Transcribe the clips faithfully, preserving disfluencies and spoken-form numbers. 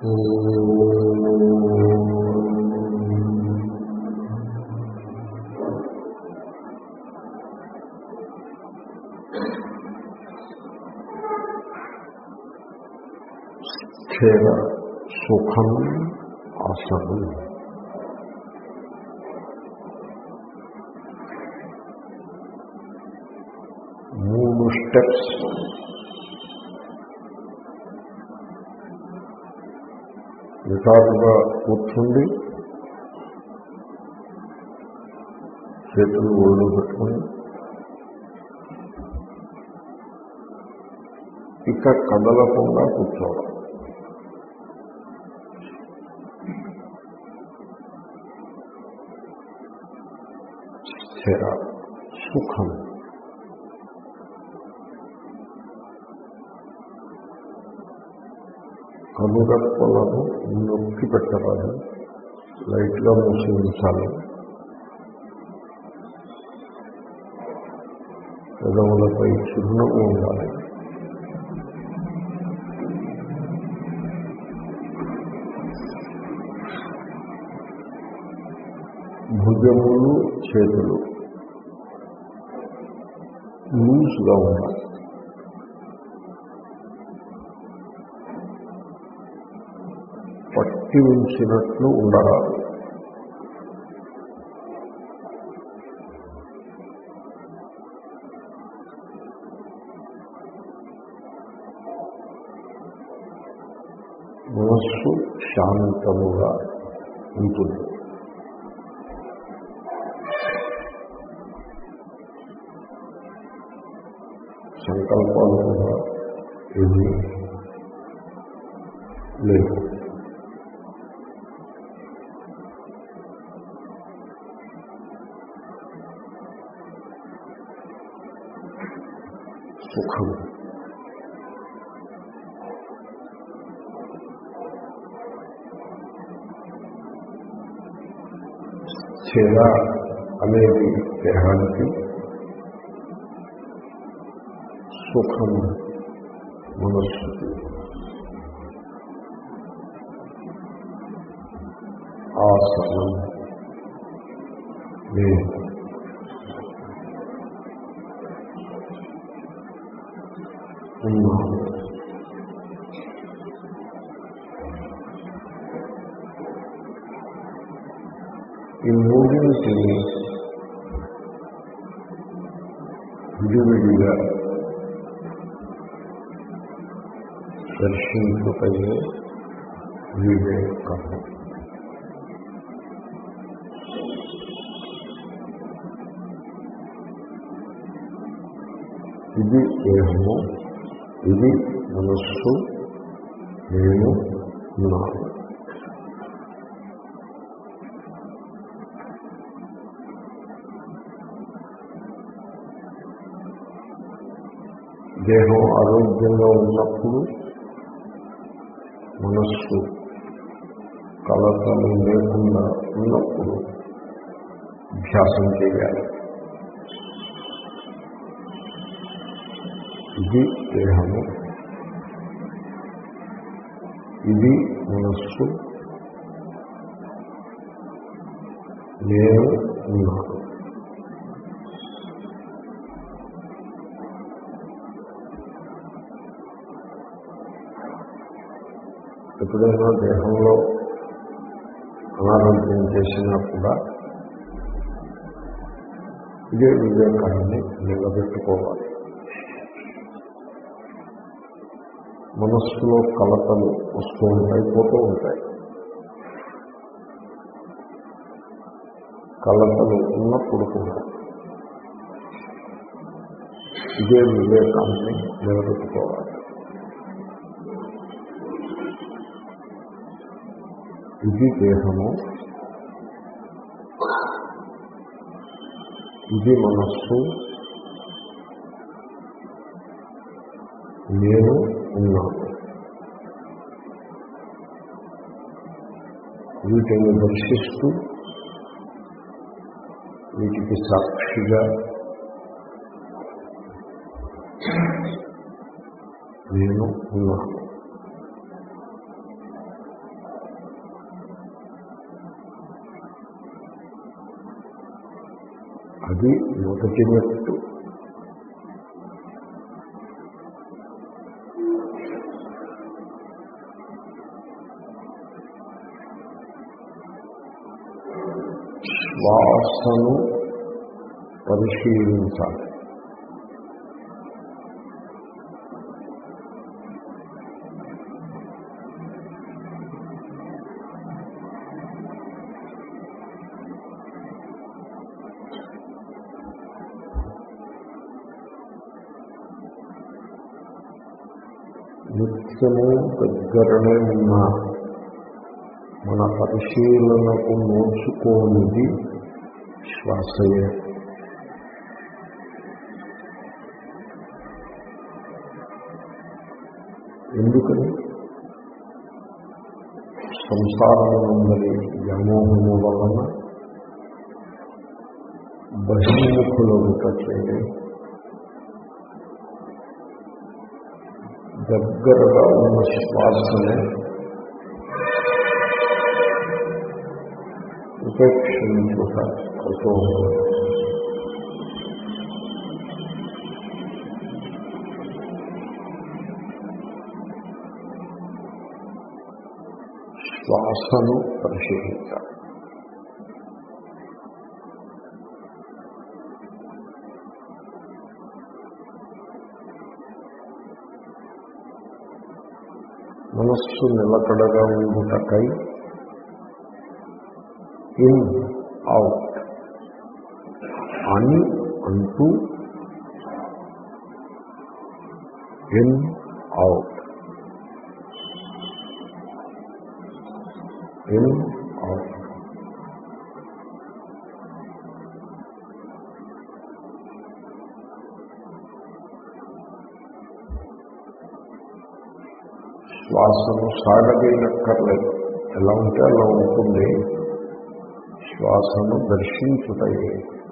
స్థిర సుఖం ఆసనం. మూడు స్టెప్స్. నిటారుగా కూర్చుండి చేతులు ఒళ్ళు పెట్టుకుని ఇక కదలకుండా కూర్చోవాలి. స్థిర సుఖం. కనురెప్పలను నొక్కి పెట్టరాదు, లైట్గా మూసి ఉంచాలి. పెదవులపై చిరునవ్వు ఉండాలి. భుజములు చేతులు లూజ్గా ఉండాలి. పట్టి ఉంచినట్లు ఉండరాదు. మనస్సు శాంతముగా ఉంటుంది. సంకల్పాలు కూడా ఏమీ లేవు. సుఖం. స్థిర అనేది దేహానికి, సుఖం మనస్సుకి. ఆసనం నేను. ఉన్నాను. ఈ మూడింటిని విడివిడిగా దర్శించుటయే వివేకము. ఇది దేహము, ఇది మనస్సు, నేను ఉన్నాను. దేహం ఆరోగ్యంగా ఉన్నప్పుడు మనస్సు కలతలు లేకుండా ఉన్నప్పుడు అభ్యాసం చేయాలి. ఇది దేహము, ఇది మనస్సు, నేను ఉన్నాను. ఎప్పుడైనా దేహంలో అనారోగ్యం చేసినా కూడా ఇదే వివేకాన్ని నిలబెట్టుకోవాలి. మనస్సులో కలతలు వస్తూ ఉంటాయి, పోతూ ఉంటాయి. కలతలు ఉన్నప్పుడు కూడా ఇదే వివేకాన్ని నిలబెట్టుకోవాలి. ఇది దేహము, ఇది మనస్సు, నేను ఉన్నాను. వీటిని దర్శిస్తూ వీటికి సాక్షిగా నేను ఉన్నాను. అది మొదటి మెట్టు. శ్వాసను పరిశీలించాలి. నిత్యము దగ్గరనే ఉన్న మన పరిశీలనకు నోచుకోనిది శ్వాసయే. ఎందుకని? సంసారమునందరి వ్యామోహము వలన బహిర్ముఖులవుట చేయ దగ్గరగా ఉన్న శ్వాసనే ఉపేక్షించుట అవుతూ ఉంటుంది. శ్వాసను పరిశీలించాలి. మనస్సు నిలకడగా ఉండుటకై ఇన్ అవుట్ అని అంటూ ఇన్ అవుట్ ఇన్ అవుట్ శ్వాసను సాగదీయక్కర్లేదు, ఎలా ఉంటే అలా ఉంటుంది. శ్వాసను దర్శించుటయే.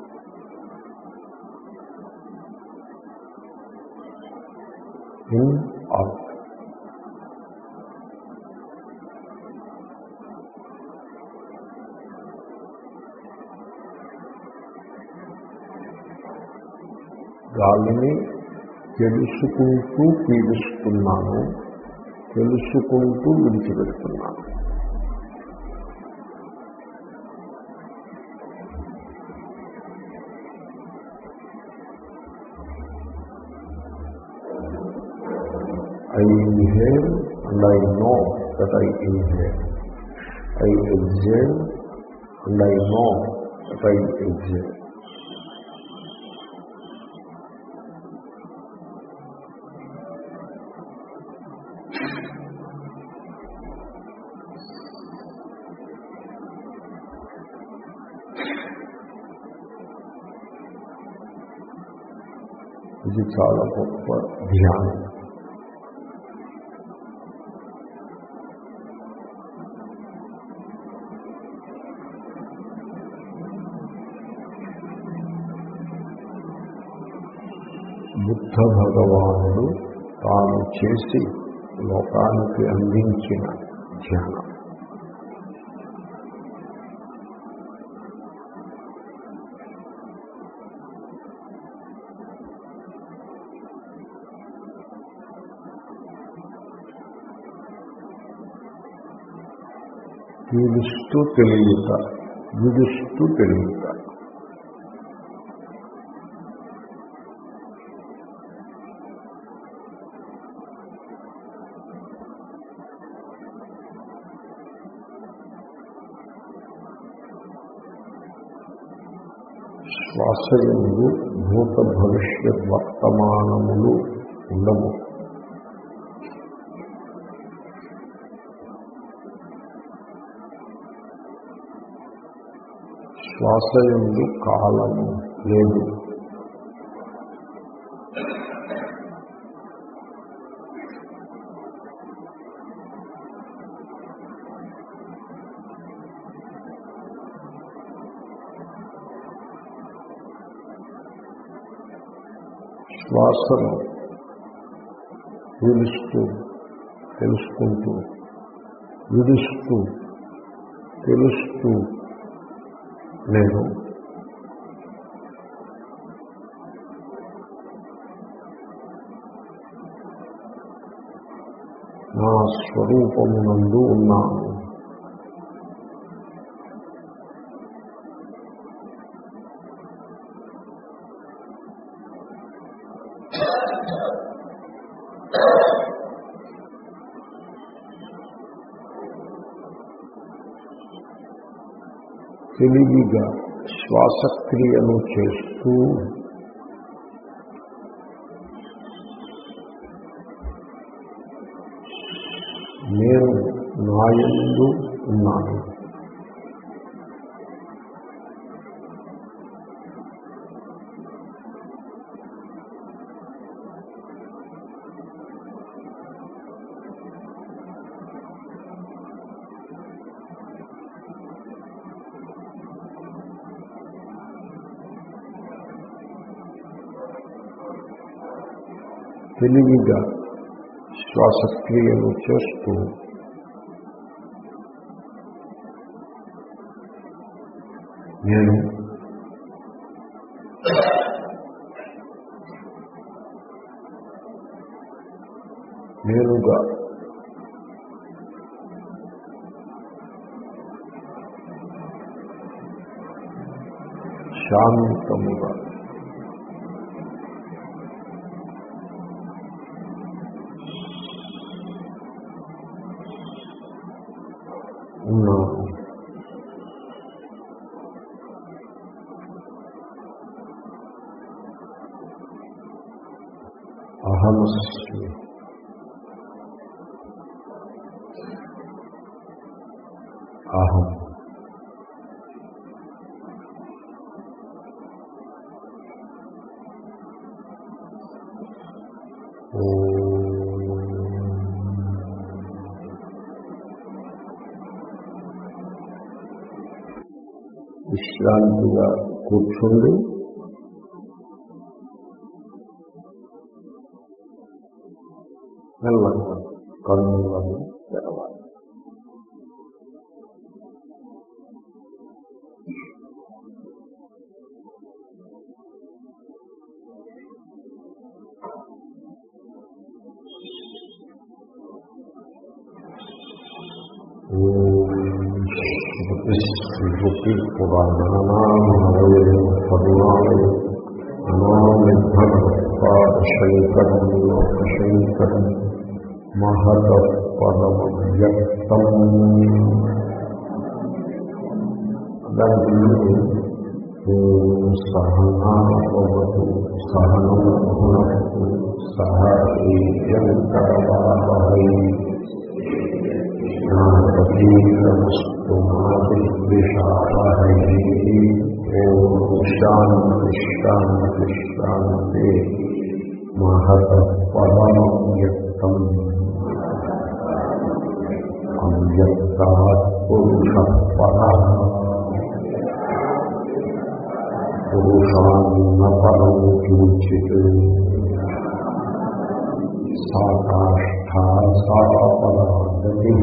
ఇన్ అవుట్ గాలిని తెలుసుకుంటూ పీలుస్తున్నాను, తెలుసుకుంటూ విడిచిపెడుతున్నాను. I inhale and I know that I inhale. I exhale and I know that I exhale. ఇది చాలా గొప్ప ధ్యానం. బుద్ధ భగవానుడు తాను చేసి లోకానికి అందించిన ధ్యానం. పీలుస్తూ తెలియట, విడుస్తూ తెలియట. శ్వాసయందు భూత భవిష్యత్ వర్తమానములు ఉండవు. శ్వాసయందు కాలము లేదు. శ్వాసను పీలుస్తూ తెలుసుకుంటూ, విడుస్తూ తెలుస్తూ నేను నా స్వరూపమునందు ఉన్నాను. తెలివిగా శ్వాసక్రియను చేస్తూ నేను నాయందు ఉన్నాను. తెలివిగా శ్వాసక్రియను చేస్తూ నేను నేనుగా శాంతముగా ఉన్నాను. అహమస్మి అహం విశ్రాంతిగా కూర్చుండి మెల్లగా కన్నులను తెరవాలి. స్మృతి పురాణానామాలయం కరుణాలయం నమామి భగవత్పాదశంకరం లోకశంకరం మహతః పరమవ్యక్తం. దానికి సహనాభవతు సహనం భునక్తు సహ వీర్యంకరవావహై నాపీతమస్తు మా విద్విషావహై. ఓం శాంతి శాంతి శాంతి. మహతః పరమవ్యక్తం అవ్యక్తాత్ పురుషః పరః పురుషాన్న పరం కించిత్ సా కాష్ఠా సా పరాగతి.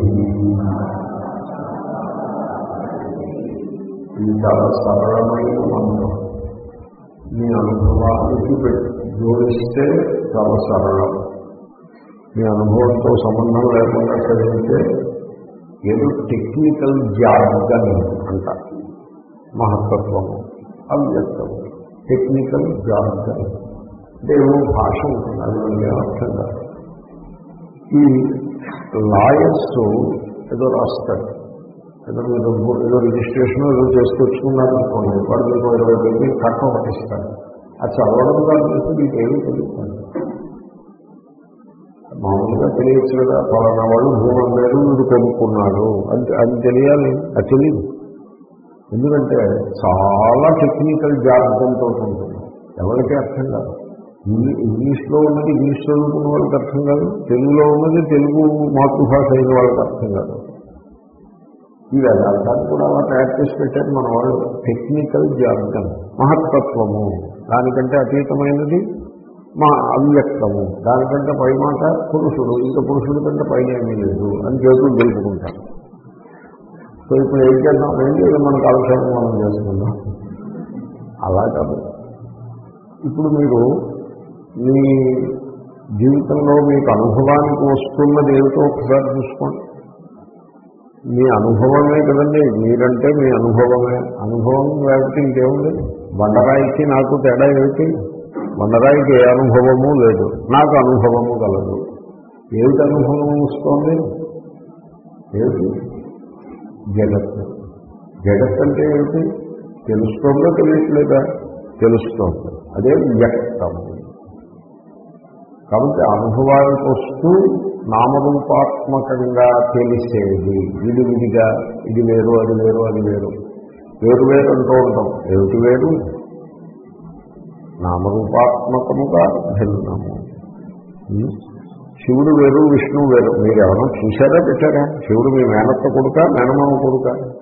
ఇది చాలా సరళమైన మంత్రం. మీ అనుభవానికి జోడిస్తే చాలా సరళం. మీ అనుభవంతో సంబంధం లేకుండా చదివితే ఏదో టెక్నికల్ జార్గన్ అంటారు. మహత్తత్వము అవ్యక్తము టెక్నికల్ జార్గన్ అంటే ఏమో భాష ఉంటుంది, అది మనకి అర్థం కాదు. ఈ లాయర్స్ ఏదో రాస్తారు, ఏదో మీరు ఏదో రిజిస్ట్రేషన్ ఏదో చేసుకొచ్చుకున్నారనుకోండి, వాడు మీకు ఇరవై వేలు కట్ట పట్టిస్తారు. అది చదవడం కాదు, మీకు ఏమీ తెలుస్తుంది. మామూలుగా తెలియచ్చు కదా, పలానా వాళ్ళు భూమి అమ్మారు వీడు కొనుక్కున్నాడు అని అది తెలియాలి. అది తెలియదు, ఎందుకంటే చాలా టెక్నికల్ జాగ్రత్తతో ఉంటుంది. ఎవరికి అర్థం కాదు. ఇంగ్లీష్లో ఉన్నది ఇంగ్లీష్ చదువుకున్న వాళ్ళకి అర్థం కాదు, తెలుగులో ఉన్నది తెలుగు మాతృభాష అయిన వాళ్ళకి అర్థం కాదు. ఈ వేదాంతాన్ని కూడా అలా తయారు చేసి పెట్టారు మన వాళ్ళు. టెక్నికల్ జాగ్రత్త మహత్తత్వము, దానికంటే అతీతమైనది మా అవ్యక్తము, దానికంటే పై మాట పురుషుడు, ఇంకా పురుషుడి కంటే పైన ఏమీ లేదు అని చేతులు తెలుపుకుంటారు. సో ఇప్పుడు ఏం చేద్దాం, ఏం చేయాలి, మన కాలక్షేపం మనం చేసుకుందాం. అలా కాదు. ఇప్పుడు మీరు మీ జీవితంలో మీకు అనుభవానికి వస్తున్నది ఏమిటో ఒకసారి చూసుకోండి. మీ అనుభవమే కదండి, మీరంటే మీ అనుభవమే. అనుభవం లేకపోతే ఇంకేముంది? బండరాయికి నాకు తేడా ఏమిటి? బండరాయికి ఏ అనుభవము లేదు, నాకు అనుభవము కలదు. ఏమిటి అనుభవం వస్తుంది? ఏమిటి? జగత్తు. జగత్ అంటే ఏమిటి? తెలుస్తోందో తెలియట్లేదా? తెలుస్తోంది. అదే వ్యక్తము. కాబట్టి అనుభవానికి వస్తూ నామరూపాత్మకంగా తెలిసేది విడివిడిగా, ఇది వేరు అది వేరు అది వేరు వేరు వేరు అంటూ ఉంటాం. ఏమిటి వేరు? నామరూపాత్మకముగా భిన్నము. శివుడు వేరు, విష్ణువు వేరు. మీరు ఎవరైనా చూశారా, పెట్టారా? శివుడు మీ మేనత్త కొడుక, మేనమామ కొడుక?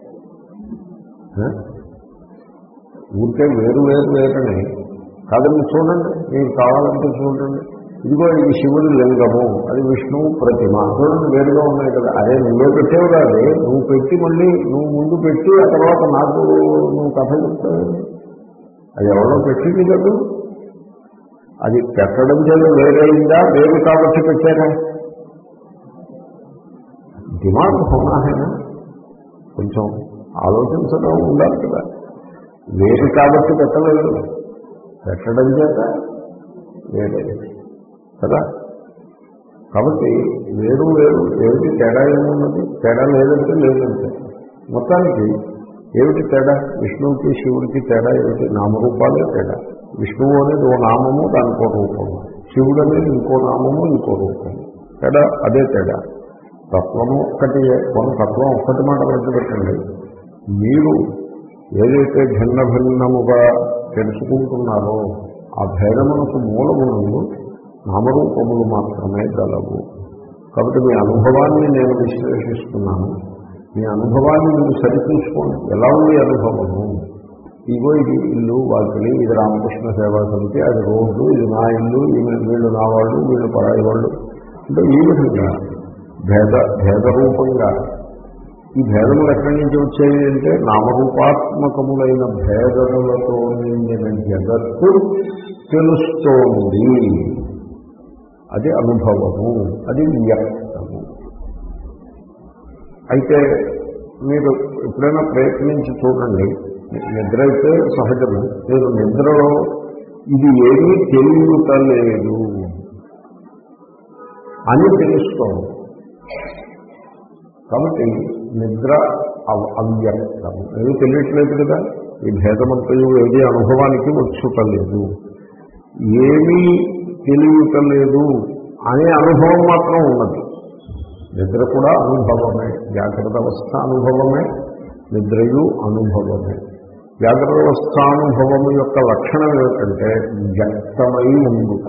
ఊరికే వేరు వేరు వేరని కాదండి. చూడండి, మీకు కావాలంటే చూడండి. ఇదిగో ఇది శివుడి లింగము, అది విష్ణువు ప్రతిమ. చూడండి, వేరుగా ఉన్నాయి కదా. అదే నువ్వే పెట్టేవు కాదు, నువ్వు పెట్టి మళ్ళీ నువ్వు ముందు పెట్టి ఆ తర్వాత నాకు నువ్వు కథ చెప్తావు. అది ఎవరో పెట్టింది కదా. అది పెట్టడం చేత వేరైందా, వేరు కాబట్టి పెట్టారా? దిమాగ్ హోనాహేనా, కొంచెం ఆలోచించడం ఉండాలి కదా. వేరు కాబట్టి పెట్టలేదు, పెట్టడం చేత వేరే కదా. కాబట్టి వేరు వేరు ఏమిటి తేడా ఏమున్నది? తేడా లేదంటే లేదంటే. మొత్తానికి ఏమిటి తేడా? విష్ణువుకి శివుడికి తేడా ఏమిటి? నామరూపాలే తేడా. విష్ణువు అనేది ఓ నామము, దానికో రూపము. శివుడు అనేది ఇంకో నామము, ఇంకో రూపము. తేడా అదే తేడా. తత్వము ఒక్కటి, కొన్ని తత్వం ఒక్కటి మాట పెట్టి పెట్టండి. మీరు ఏదైతే భిన్న భిన్నముగా తెలుసుకుంటున్నారో ఆ భేదమునకు మూలమునందు నామరూపములు మాత్రమే గలవు. కాబట్టి మీ అనుభవాన్ని నేను విశ్లేషిస్తున్నాను. మీ అనుభవాన్ని మీరు సరిచూసుకోండి. ఎలా ఉంది అనుభవము? ఇగో ఇది ఇల్లు వాకిలి, ఇది రామకృష్ణ సేవా సమితి, అది రోడ్డు, ఇది నా ఇల్లు, వీళ్ళు నా వాళ్ళు, వీళ్ళు పరాయి వాళ్ళు. అంటే ఈ విధంగా భేద భేదరూపంగా ఈ భేదములు ఎక్కడి నుంచి వచ్చాయి అంటే నామరూపాత్మకములైన భేదములతో నిండిన జగత్తు తెలుస్తోంది. అది అనుభవము, అది వ్యక్తము. అయితే మీరు ఎప్పుడైనా ప్రయత్నించి చూడండి. నిద్ర అయితే సహజము. నేను నిద్రలో ఇది ఏమీ తెలియటలేదు అని తెలుస్తోంది. కాబట్టి నిద్ర అవ్యక్తము, ఏమీ తెలియట్లేదు కదా. ఈ భేదమంతయు ఏది అనుభవానికి వచ్చుటలేదు, ఏమీ తెలియటలేదు అనే అనుభవం మాత్రం ఉన్నది. నిద్ర కూడా అనుభవమే, జాగ్రత్త అవస్థ అనుభవమే, నిద్రయు అనుభవమే. జాగ్రత్త అవస్థానుభవము యొక్క లక్షణం ఏమిటంటే వ్యక్తమై ఉండుట.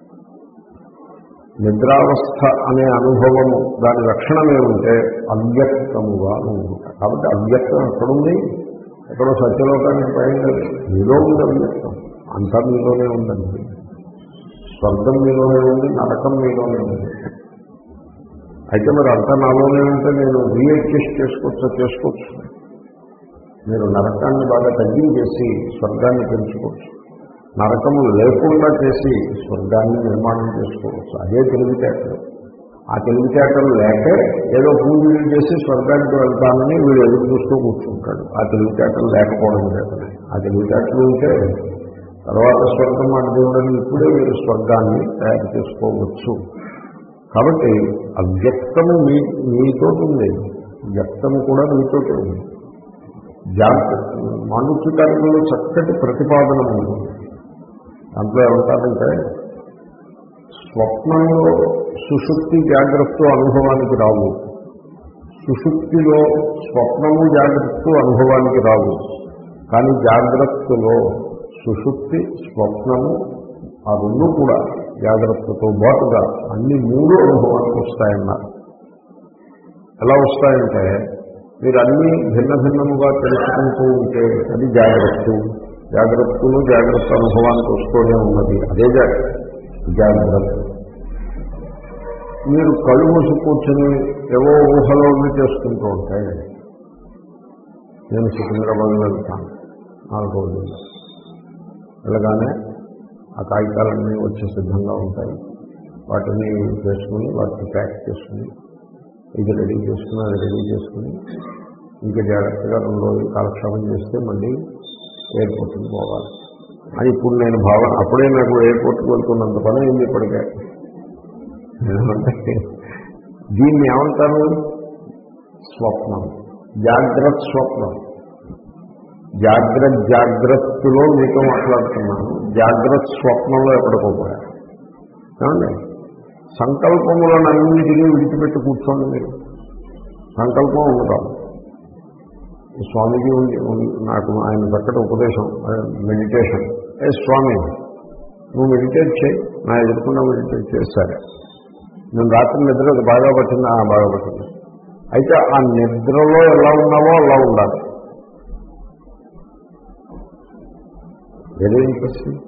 నిద్రావస్థ అనే అనుభవము దాని లక్షణం ఏమంటే అవ్యక్తముగా ఉండుట. కాబట్టి అవ్యక్తం ఎక్కడుంది? ఎక్కడో సత్యలోకానికి పైన మీలో ఉంది అవ్యక్తం. అంతా మీలోనే ఉందండి. స్వర్గం మీలోనే ఉంది, నరకం మీలోనే ఉంది. అయితే మరి అంతా నాలోనే ఉంటే నేను రీఅడ్జస్ట్ చేసుకోవచ్చా? చేసుకోవచ్చు. మీరు నరకాన్ని బాగా తగ్గించేసి స్వర్గాన్ని పెంచుకోవచ్చు. నరకము లేకుండా చేసి స్వర్గాన్ని నిర్మాణం చేసుకోవచ్చు. అదే తెలివితేటలు. ఆ తెలివితేటలు లేక ఏదో పూజలు చేసి స్వర్గానికి వెళ్తానని వీడు ఎదురు చూస్తూ కూర్చుంటాడు. ఆ తెలివితేటలు లేకపోవడం చేతనే. ఆ తెలివితేటలు ఉంటే తర్వాత స్వర్గం మాట దేవుడని ఇప్పుడే మీరు స్వర్గాన్ని తయారు చేసుకోవచ్చు. కాబట్టి అవ్యక్తము మీ మీతో ఉంది, వ్యక్తము కూడా మీతో ఉంది. జాగ్రత్త మాండుక్యకార్యంలో చక్కటి ప్రతిపాదన ఉంది. దాంట్లో ఏమంటారంటే స్వప్నంలో సుషుప్తి జాగ్రత్త అనుభవానికి రావు, సుషుప్తిలో స్వప్నము జాగ్రత్త అనుభవానికి రావు. కానీ జాగ్రత్తలో సుషుప్తి స్వప్నము ఆ రెండు కూడా జాగ్రత్తతో పాటుగా అన్ని మూడు అనుభవానికి వస్తాయన్నారు. ఎలా వస్తాయంటే మీరు అన్నీ భిన్న భిన్నముగా తెలుసుకుంటూ ఉంటే అది జాగ్రత్త, జాగ్రత్తలు జాగ్రత్త అనుభవానికి వస్తూనే ఉన్నది. అదే జాగ్రత్త. మీరు కళ్ళు మూసి కూర్చొని ఏవో ఊహలో చేసుకుంటూ ఉంటాయి. నేను సికింద్రాబాద్ వెళ్తాను నాలుగు రోజుల్లో, వెళ్ళగానే ఆ కాగితాలన్నీ వచ్చి సిద్ధంగా ఉంటాయి. వాటిని చేసుకుని వాటిని ప్యాక్ చేసుకుని ఇది రెడీ చేసుకుని అది రెడీ చేసుకుని ఇంకా జాగ్రత్తగా రెండు రోజులు కాలక్షేపం చేస్తే మళ్ళీ ఎయిర్పోర్ట్కి పోవాలి అని ఇప్పుడు నేను భావన. అప్పుడే నాకు ఎయిర్పోర్ట్కి వెళ్తున్నంత పని అయింది ఇప్పటికే. దీన్ని ఏమంటారు? స్వప్నం, జాగ్రత్త స్వప్నం. జాగ్రత్త జాగ్రత్తలో మీతో మాట్లాడుతున్నాను, జాగ్రత్త స్వప్నంలో ఎక్కడికోపోయా. ఏమండి, సంకల్పములను అన్నిటినీ విడిచిపెట్టి కూర్చోండి. మీరు సంకల్పం ఉండదు. స్వామీజీ ఉంది నాకు ఆయన చక్కటి ఉపదేశం, మెడిటేషన్. ఏ స్వామి, నువ్వు మెడిటేట్ చేయి, నా ఎదుర్కొన్నా మెడిటేట్ చేస్తారే. నేను రాత్రి నిద్ర బాగా పట్టింది, బాగా పట్టింది. అయితే ఆ నిద్రలో ఎలా ఉన్నావో అలా ఉండాలి. Very interesting.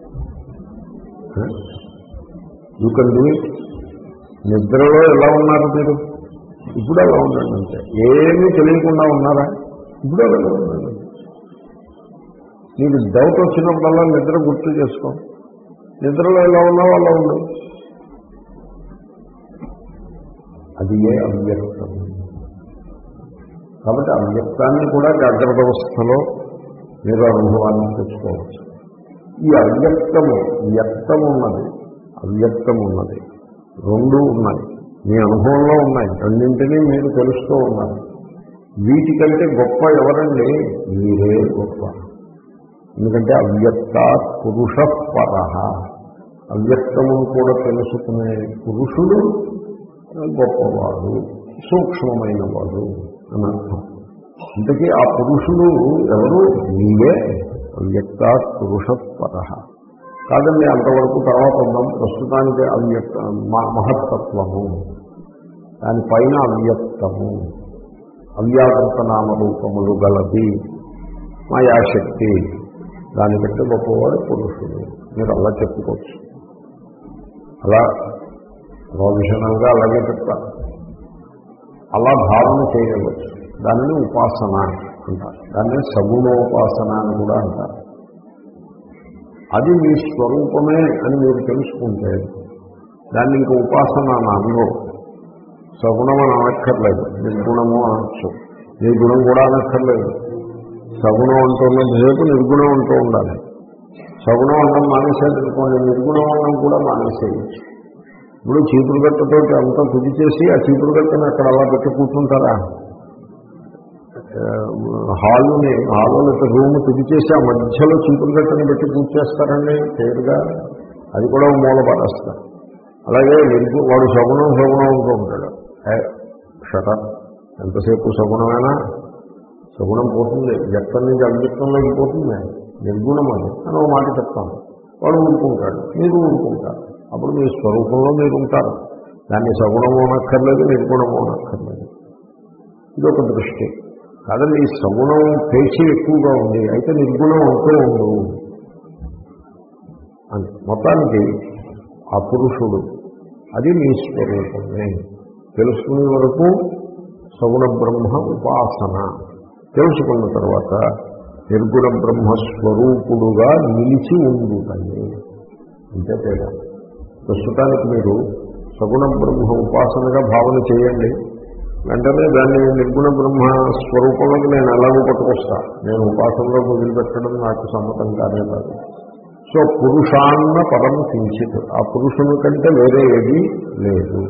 You can do it. నిద్రలో ఎలా ఉన్నారు మీరు? ఇప్పుడు అలా ఉండండి అంతే. ఏమీ తెలియకుండా ఉన్నారా? ఇప్పుడు అలా ఉండండి. నీకు డౌట్ వచ్చినప్పుడల్లా నిద్ర గుర్తు చేసుకో. నిద్రలో ఎలా ఉన్నావో అలా ఉండు. అది ఏ అవ్యక్తం. కాబట్టి అవ్యక్తాన్ని కూడా జాగ్రత్త అవస్థలో మీరు అనుభవాన్ని తెచ్చుకోవచ్చు. ఈ అవ్యక్తము, వ్యక్తం ఉన్నది, అవ్యక్తం ఉన్నది, రెండు ఉన్నాయి. మీ అనుభవంలో ఉన్నాయి. రెండింటినీ మీరు తెలుస్తూ ఉన్నారు. వీటికంటే గొప్ప ఎవరండి? మీరే గొప్ప. ఎందుకంటే అవ్యక్తాత్ పురుష పరః. అవ్యక్తమును కూడా తెలుసుకునే పురుషుడు గొప్పవాడు, సూక్ష్మమైన వాడు అని అర్థం. ఇంతకీ ఆ పురుషుడు ఎవరు? నీవే. అవ్యక్తాత్ పురుష పరః. కాదండి, అంతవరకు తర్వాత ఉందాం. ప్రస్తుతానికి అవ్యక్త మహత్తత్వము, దానిపైన అవ్యక్తము, అవ్యాకృత నామరూపములు గలది మాయాశక్తి, దాని కంటే గొప్పవాడు పురుషుడు. మీరు అలా చెప్పుకోవచ్చు. అలా ప్రొఫెషనల్గా అలాగే చెప్తారు. అలా భావన చేయవచ్చు. దానిని ఉపాసన అంటారు. దాన్ని సగుణోపాసన అని కూడా అంటారు. అది మీ స్వరూపమే అని మీరు తెలుసుకుంటే దాన్ని ఇంకా ఉపాసన అని అనరు. సగుణం అని అనక్కర్లేదు, నిర్గుణము అనొచ్చు. నిర్గుణం కూడా అనక్కర్లేదు. సగుణం అంటున్నంతసేపు నిర్గుణం అంటూ ఉండాలి. సగుణం అంటాం మానేసేదనుకోండి, నిర్గుణం అనడం కూడా మానేసేయచ్చు. ఇప్పుడు చీపురు గట్టతోటి అంతా తుది చేసి ఆ చీపురు గట్టని అక్కడ అలా పెట్టి కూర్చుంటారా? హాలుని హాల్లో రూమ్ తుది చేసి ఆ మధ్యలో చీపురు గట్టని పెట్టి పూజ చేస్తారండి పేరుగా. అది కూడా మూల పడేస్తారు. అలాగే నిర్గు వాడు సగుణం సగుణం అంటూ ఉంటాడు. షట ఎంతసేపు సగుణమైనా సగుణం పోతుంది, వ్యక్తం నుంచి అవ్యక్తంలోకి పోతుంది. నిర్గుణం అది అని ఒక మాట చెప్తాను. వాడు ఊరుకుంటాడు, మీరు ఊరుకుంటారు. అప్పుడు మీ స్వరూపంలో మీరు ఉంటారు. దాన్ని సగుణము అనక్కర్లేదు, నిర్గుణము అనక్కర్లేదు. ఇదొక దృష్టి. కాదండి, ఈ సగుణం పేచి ఎక్కువగా ఉంది, అయితే నిర్గుణం అంటూ ఉండు అని. మొత్తానికి ఆ పురుషుడు అది మీ స్వరూపమే. తెలుసుకునే వరకు సగుణ బ్రహ్మ ఉపాసన, తెలుసుకున్న తర్వాత నిర్గుణ బ్రహ్మస్వరూపుడుగా నిలిచి ఉండుతాయి. అంతే తేడా. ప్రస్తుతానికి మీరు సగుణ బ్రహ్మ ఉపాసనగా భావన చేయండి. వెంటనే దాన్ని నిర్గుణ బ్రహ్మ స్వరూపంలోకి నేను ఎలాగో పట్టుకొస్తా. నేను ఉపాసనలో వదిలిపెట్టడం నాకు సమ్మతం కానే కాదు. సో పురుషాన్న పదం కించిత్, ఆ పురుషుని కంటే వేరే ఏది లేదు.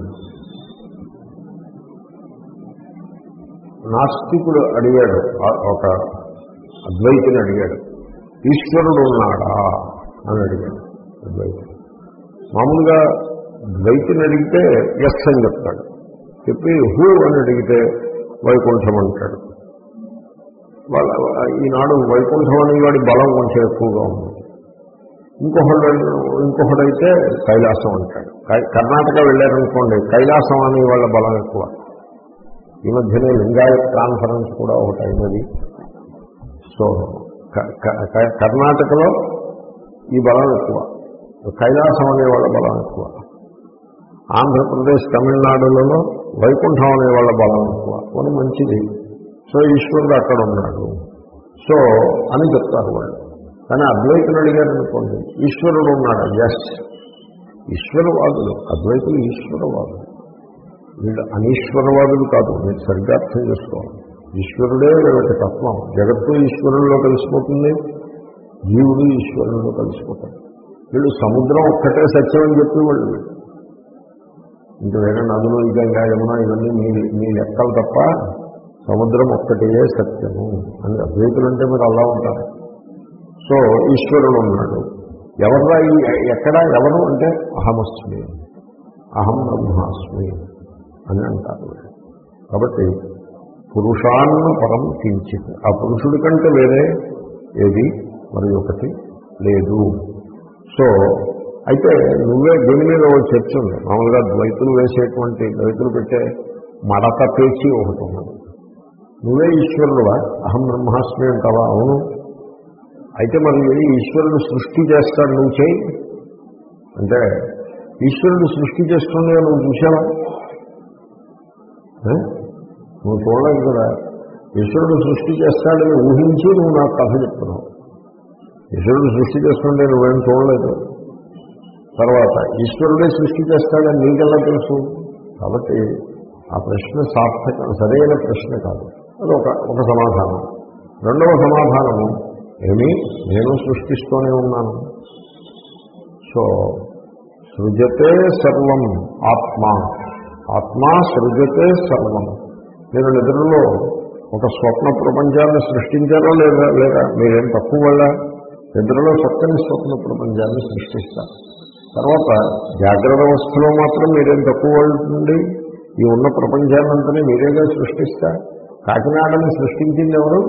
నాస్తికుడు అడిగాడు, ఒక అద్వైతిని అడిగాడు, ఈశ్వరుడు ఉన్నాడా అని అడిగాడు అద్వైతి. మామూలుగా ద్వైతిని అడిగితే ఎస్ అని చెప్తాడు. చెప్పి హూ అని అడిగితే వైకుంఠం అంటాడు. వాళ్ళ ఈనాడు వైకుంఠం అనే వాడి బలం కొంచెం ఎక్కువగా ఉంది. ఇంకొకడు ఇంకొకడైతే కైలాసం అంటాడు. కర్ణాటక వెళ్ళారనుకోండి, కైలాసం అనే వాళ్ళ బలం ఎక్కువ. ఈ మధ్యనే లింగాయత్ కాన్ఫరెన్స్ కూడా ఒకటి అయినది. సో కర్ణాటకలో ఈ బలం ఎక్కువ, కైలాసం అనే వాళ్ళ బలం ఎక్కువ. ఆంధ్రప్రదేశ్ తమిళనాడులలో వైకుంఠం అనే వాళ్ళ బలం ఎక్కువ. కొన్ని మంచిది. సో ఈశ్వరుడు అక్కడ ఉన్నాడు సో అని చెప్తారు వాళ్ళు. కానీ అద్వైతులు అడిగారు అనుకోండి, ఈశ్వరుడు ఉన్నాడు, ఎస్ ఈశ్వరవాదులు, అద్వైతులు ఈశ్వరవాదులు. వీళ్ళు అనీశ్వరవాదులు కాదు, మీరు సరిగ్గా అర్థం చేసుకోవాలి. ఈశ్వరుడే వీళ్ళకి తత్వం. జగత్తు ఈశ్వరుల్లో కలిసిపోతుంది, జీవుడు ఈశ్వరుల్లో కలిసిపోతాడు. వీళ్ళు సముద్రం ఒక్కటే సత్యం అని చెప్పి వాళ్ళు ఇంకా వేరే నదులు, ఈ గంగా, యమున ఇవన్నీ మీ మీ లెక్కలు తప్ప సముద్రం ఒక్కటే సత్యము అని అద్వైతులు అంటే మీరు అలా ఉంటారు. సో ఈశ్వరుడు ఉన్నాడు. ఎవర్రా ఈ ఎక్కడ ఎవరు అంటే అహమస్మి, అహం బ్రహ్మాస్మి అని అంటారు. కాబట్టి పురుషాన్న పరం కించిత్, ఆ పురుషుడి కంటే వేరే ఏది మరి ఒకటి లేదు. సో అయితే నువ్వే దీని మీద ఒక చర్చ ఉంది. మామూలుగా ద్వైతులు వేసేటువంటి ద్వైతులు పెట్టే మడత పేచి ఒకటి ఉన్నది. నువ్వే ఈశ్వరుడువా, అహం బ్రహ్మాస్మి అంటావా? అవును. అయితే మరి ఈశ్వరుడు సృష్టి చేస్తాడు, నువ్వు చేయి అంటే ఈశ్వరుడు సృష్టి చేస్తుండే నువ్వు చూసావా? నువ్వు చూడలేదు కదా. ఈశ్వరుడు సృష్టి చేస్తాడని ఊహించి నువ్వు నాకు కథ చెప్తున్నావు. ఈశ్వరుడు సృష్టి చేస్తుండే నువ్వేం చూడలేదు. తర్వాత ఈశ్వరుడే సృష్టి చేస్తాడని నీకెలా తెలుసు? కాబట్టి ఆ ప్రశ్న సార్థక సరైన ప్రశ్న కాదు. అది ఒక ఒక సమాధానం. రెండవ సమాధానము ఏమి, నేను సృష్టిస్తూనే ఉన్నాను. సో సృజతే సర్వం ఆత్మ, ఆత్మ సృజతే సర్వం. మీరు నిద్రలో ఒక స్వప్న ప్రపంచాన్ని సృష్టించారో లేదా లేదా మీరేం తక్కువ వల్ల నిద్రలో చక్కని స్వప్న ప్రపంచాన్ని సృష్టిస్తారు. తర్వాత జాగ్రత్త అవస్థలో మాత్రం మీరేం తక్కువ వాళ్ళండి, ఈ ఉన్న ప్రపంచాన్నంతనే మీరేగా సృష్టిస్తారు. కాకినాడని సృష్టించింది ఎవరు?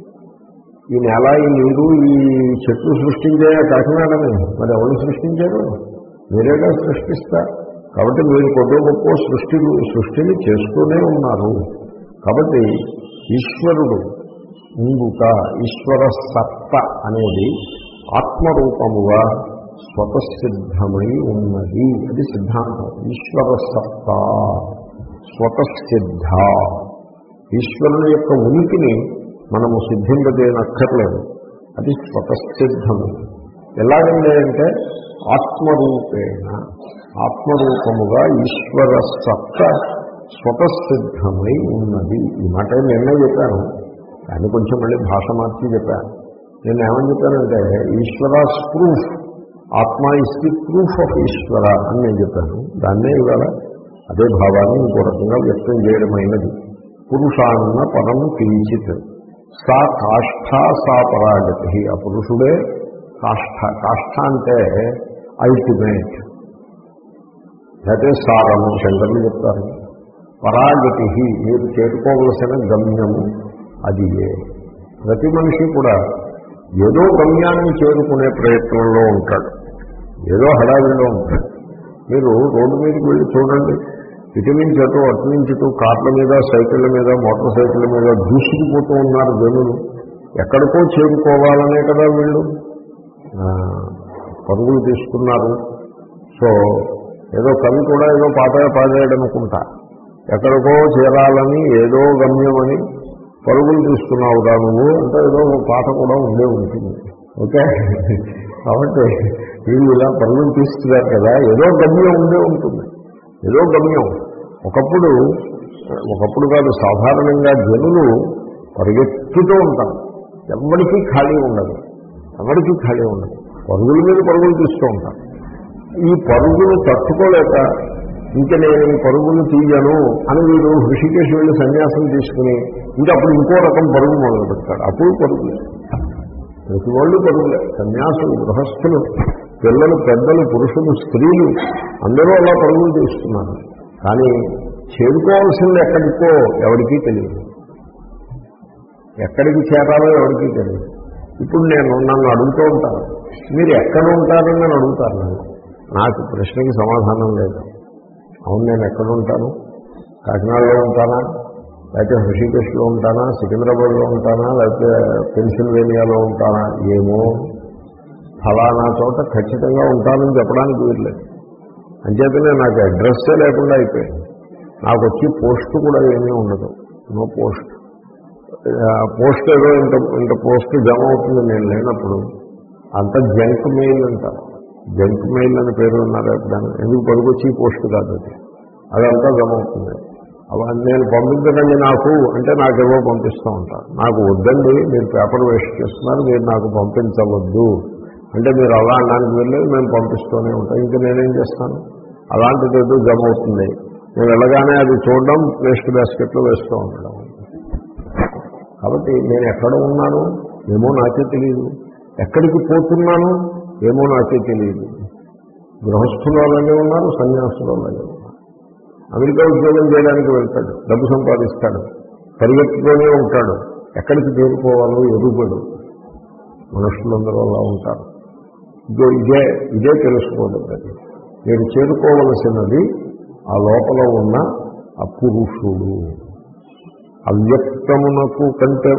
ఈ నేల, ఈ నీరు, ఈ చెట్లు సృష్టించాయా కాకినాడని? మరి ఎవరు సృష్టించారు? మీరేగా సృష్టిస్తారు. కాబట్టి మీరు కొద్ది గొప్ప సృష్టి సృష్టిని చేస్తూనే ఉన్నారు. కాబట్టి ఈశ్వరుడు ఉండుట, ఈశ్వర సత్త అనేది ఆత్మరూపముగా స్వతసిద్ధమై ఉన్నది. అది సిద్ధాంతం. ఈశ్వర సత్త స్వతసిద్ధ. ఈశ్వరుని యొక్క ఉనికిని మనము సిద్ధింపజేయనక్కర్లేదు, అది స్వతసిద్ధము. ఎలాగండి అంటే ఆత్మరూపేణ, ఆత్మరూపముగా ఈశ్వర సత్త స్వతసిద్ధమై ఉన్నది. ఈ మాట నిన్నే చెప్పాను, కానీ కొంచెం మళ్ళీ భాష మార్చి చెప్పాను. నేను ఏమని చెప్పానంటే Ishwara's proof, atma is the proof of Ishwara అని నేను చెప్పాను. దాన్నే ఇవాళ అదే భావాన్ని ఇంకో రకంగా వ్యక్తం చేయడమైనది. పురుషాన్న పరం కించిత్ సా కాష్ఠ సా పరాగతి. ఆ పురుషుడే కాష్ఠ. కాష్ఠ అంటే అల్టిమేట్, అదే సారము శంకర్లు చెప్తారు. పరాగతి మీరు చేరుకోవలసిన గమ్యము అది. ప్రతి మనిషి కూడా ఏదో గమ్యాన్ని చేరుకునే ప్రయత్నంలో ఉంటాడు, ఏదో హడావిడిలో ఉంటాడు. మీరు రోడ్డు మీదకి వెళ్ళి చూడండి, ఇటు నుంచి అటు అటు నుంచి ఇటు కార్ల మీద, సైకిళ్ళ మీద, మోటార్ సైకిళ్ళ మీద దూసుకుపోతూ ఉన్నారు జనులు. ఎక్కడికో చేరుకోవాలనే కదా వీళ్ళు పరుగులు తీసుకున్నారు. సో ఏదో కవి కూడా ఏదో పాట పాడాడు అనుకుంటా, ఎక్కడికో చేరాలని ఏదో గమ్యమని పరుగులు తీసుకున్నావుగా నువ్వు అంటే ఏదో పాట కూడా ఉండే ఉంటుంది. ఓకే, కాబట్టి వీళ్ళు ఇలా పరుగులు తీస్తున్నారు కదా, ఏదో గమ్యం ఉండే ఉంటుంది, ఏదో గమ్యం. ఒకప్పుడు ఒకప్పుడు కాదు, సాధారణంగా జనులు పరిగెత్తుతూ ఉంటారు, ఎవరికీ ఖాళీ ఉండదు, ఎవరికీ ఖాళీ ఉండదు, పరుగుల మీద పరుగులు తీస్తూ ఉంటారు. ఈ పరుగులు తట్టుకోలేక ఇంకా నేను ఈ పరుగులు తీయను అని వీడు హృషికేశ్ వెళ్ళి సన్యాసం తీసుకుని ఇంకా అప్పుడు ఇంకో రకం పరుగు మొదలు పెడతాడు. అప్పుడు పరుగులే, ప్రతి వాళ్ళు పరుగులే. సన్యాసులు, గృహస్థులు, పిల్లలు, పెద్దలు, పురుషులు, స్త్రీలు అందరూ అలా పరుగులు తీస్తున్నారు. కానీ చేరుకోవాల్సింది ఎక్కడికో ఎవరికీ తెలియదు, ఎక్కడికి చేరాలో ఎవరికీ తెలియదు. ఇప్పుడు నేను నన్ను అడుగుతూ ఉంటాను, మీరు ఎక్కడ ఉంటారని నేను అడుగుతాను. నన్ను నాకు ప్రశ్నకి సమాధానం లేదు. అవును, నేను ఎక్కడ ఉంటాను? కాకినాడలో ఉంటానా, లేకపోతే హృషికేశ్లో ఉంటానా, సికింద్రాబాద్లో ఉంటానా, లేకపోతే పెన్సిల్వేనియాలో ఉంటానా, ఏమో ఫలానా చోట ఖచ్చితంగా ఉంటానని చెప్పడానికి వీల్లేదు. అంచేతనే నాకు అడ్రస్సే లేకుండా అయిపోయింది. నాకు వచ్చి పోస్ట్ కూడా ఏమీ ఉండదు, నో పోస్ట్. పోస్ట్ ఏదో ఇంత ఇంత పోస్ట్ జమ అవుతుంది నేను లేనప్పుడు, అంత జంక్ మెయిల్ అంటారు. జంక్ మెయిల్ అని పేరు ఉన్నారు ఎప్పుడైనా, ఎందుకు పనికొచ్చి పోస్ట్ కాదు అది, అదంతా జమ అవుతుంది. అవి నేను పంపించకండి నాకు అంటే నాకేవో పంపిస్తూ ఉంటారు. నాకు వద్దండి, మీరు పేపర్ వేస్ట్ చేస్తున్నారు, మీరు నాకు పంపించవద్దు అంటే మీరు అలా అనడానికి వెళ్ళి మేము పంపిస్తూనే ఉంటాం. ఇంకా నేనేం చేస్తాను, అలాంటిది ఏదో జమ అవుతుంది. నేను వెళ్ళగానే అది చూడడం, వేస్ట్ బాస్కెట్లో వేస్తూ ఉండడం. కాబట్టి నేను ఎక్కడ ఉన్నాను ఏమో నాకే తెలియదు, ఎక్కడికి పోతున్నాను ఏమో నాకే తెలియదు. గృహస్థులు అలాగే ఉన్నారు, సన్యాసులు అలాగే ఉన్నారు. అమెరికా ఉద్యోగం చేయడానికి వెళ్తాడు, డబ్బు సంపాదిస్తాడు, పరిగెత్తుతూనే ఉంటాడు, ఎక్కడికి చేరుకోవాలో ఎదుగుపడు. మనుషులందరూ అలా ఉంటారు. ఇదో ఇదే ఇదే తెలుసుకోవద్దు. మీరు చేరుకోవలసినది ఆ లోపల ఉన్న ఆ పురుషుడు, అవ్యక్తమునకు కంటే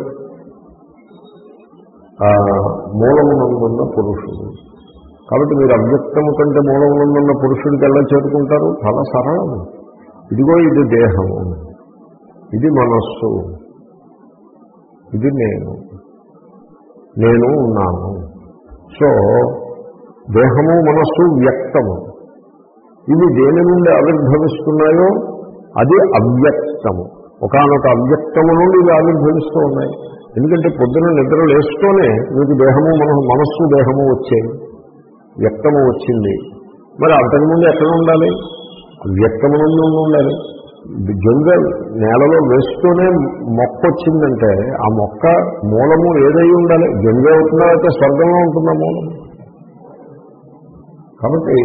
మూలమునందున్న పురుషుడు. కాబట్టి మీరు అవ్యక్తము కంటే మూలమునందున్న పురుషుడికి ఎలా చేరుకుంటారు? చాలా సరళము. ఇదిగో ఇది దేహము, ఇది మనస్సు, ఇది నేను, నేను ఉన్నాను. సో దేహము మనస్సు వ్యక్తము. ఇవి దేని నుండి ఆవిర్భవిస్తున్నాయో అది అవ్యక్తము. ఒకానొక అవ్యక్తము నుండి ఇవి ఆవిర్భవిస్తూ ఉన్నాయి. ఎందుకంటే పొద్దున నిద్ర లేస్తూనే మీకు దేహము మన మనస్సు దేహము వచ్చాయి, వ్యక్తము వచ్చింది. మరి అంతకుముందు ఎక్కడ ఉండాలి? వ్యక్తము నుండి ఉండాలి. జంగ నేలలో వేస్తూనే మొక్క వచ్చిందంటే ఆ మొక్క మూలము ఏదై ఉండాలి? జంగ అవుతుందా అయితే స్వర్గంలో ఉంటుందా మూలం? కాబట్టి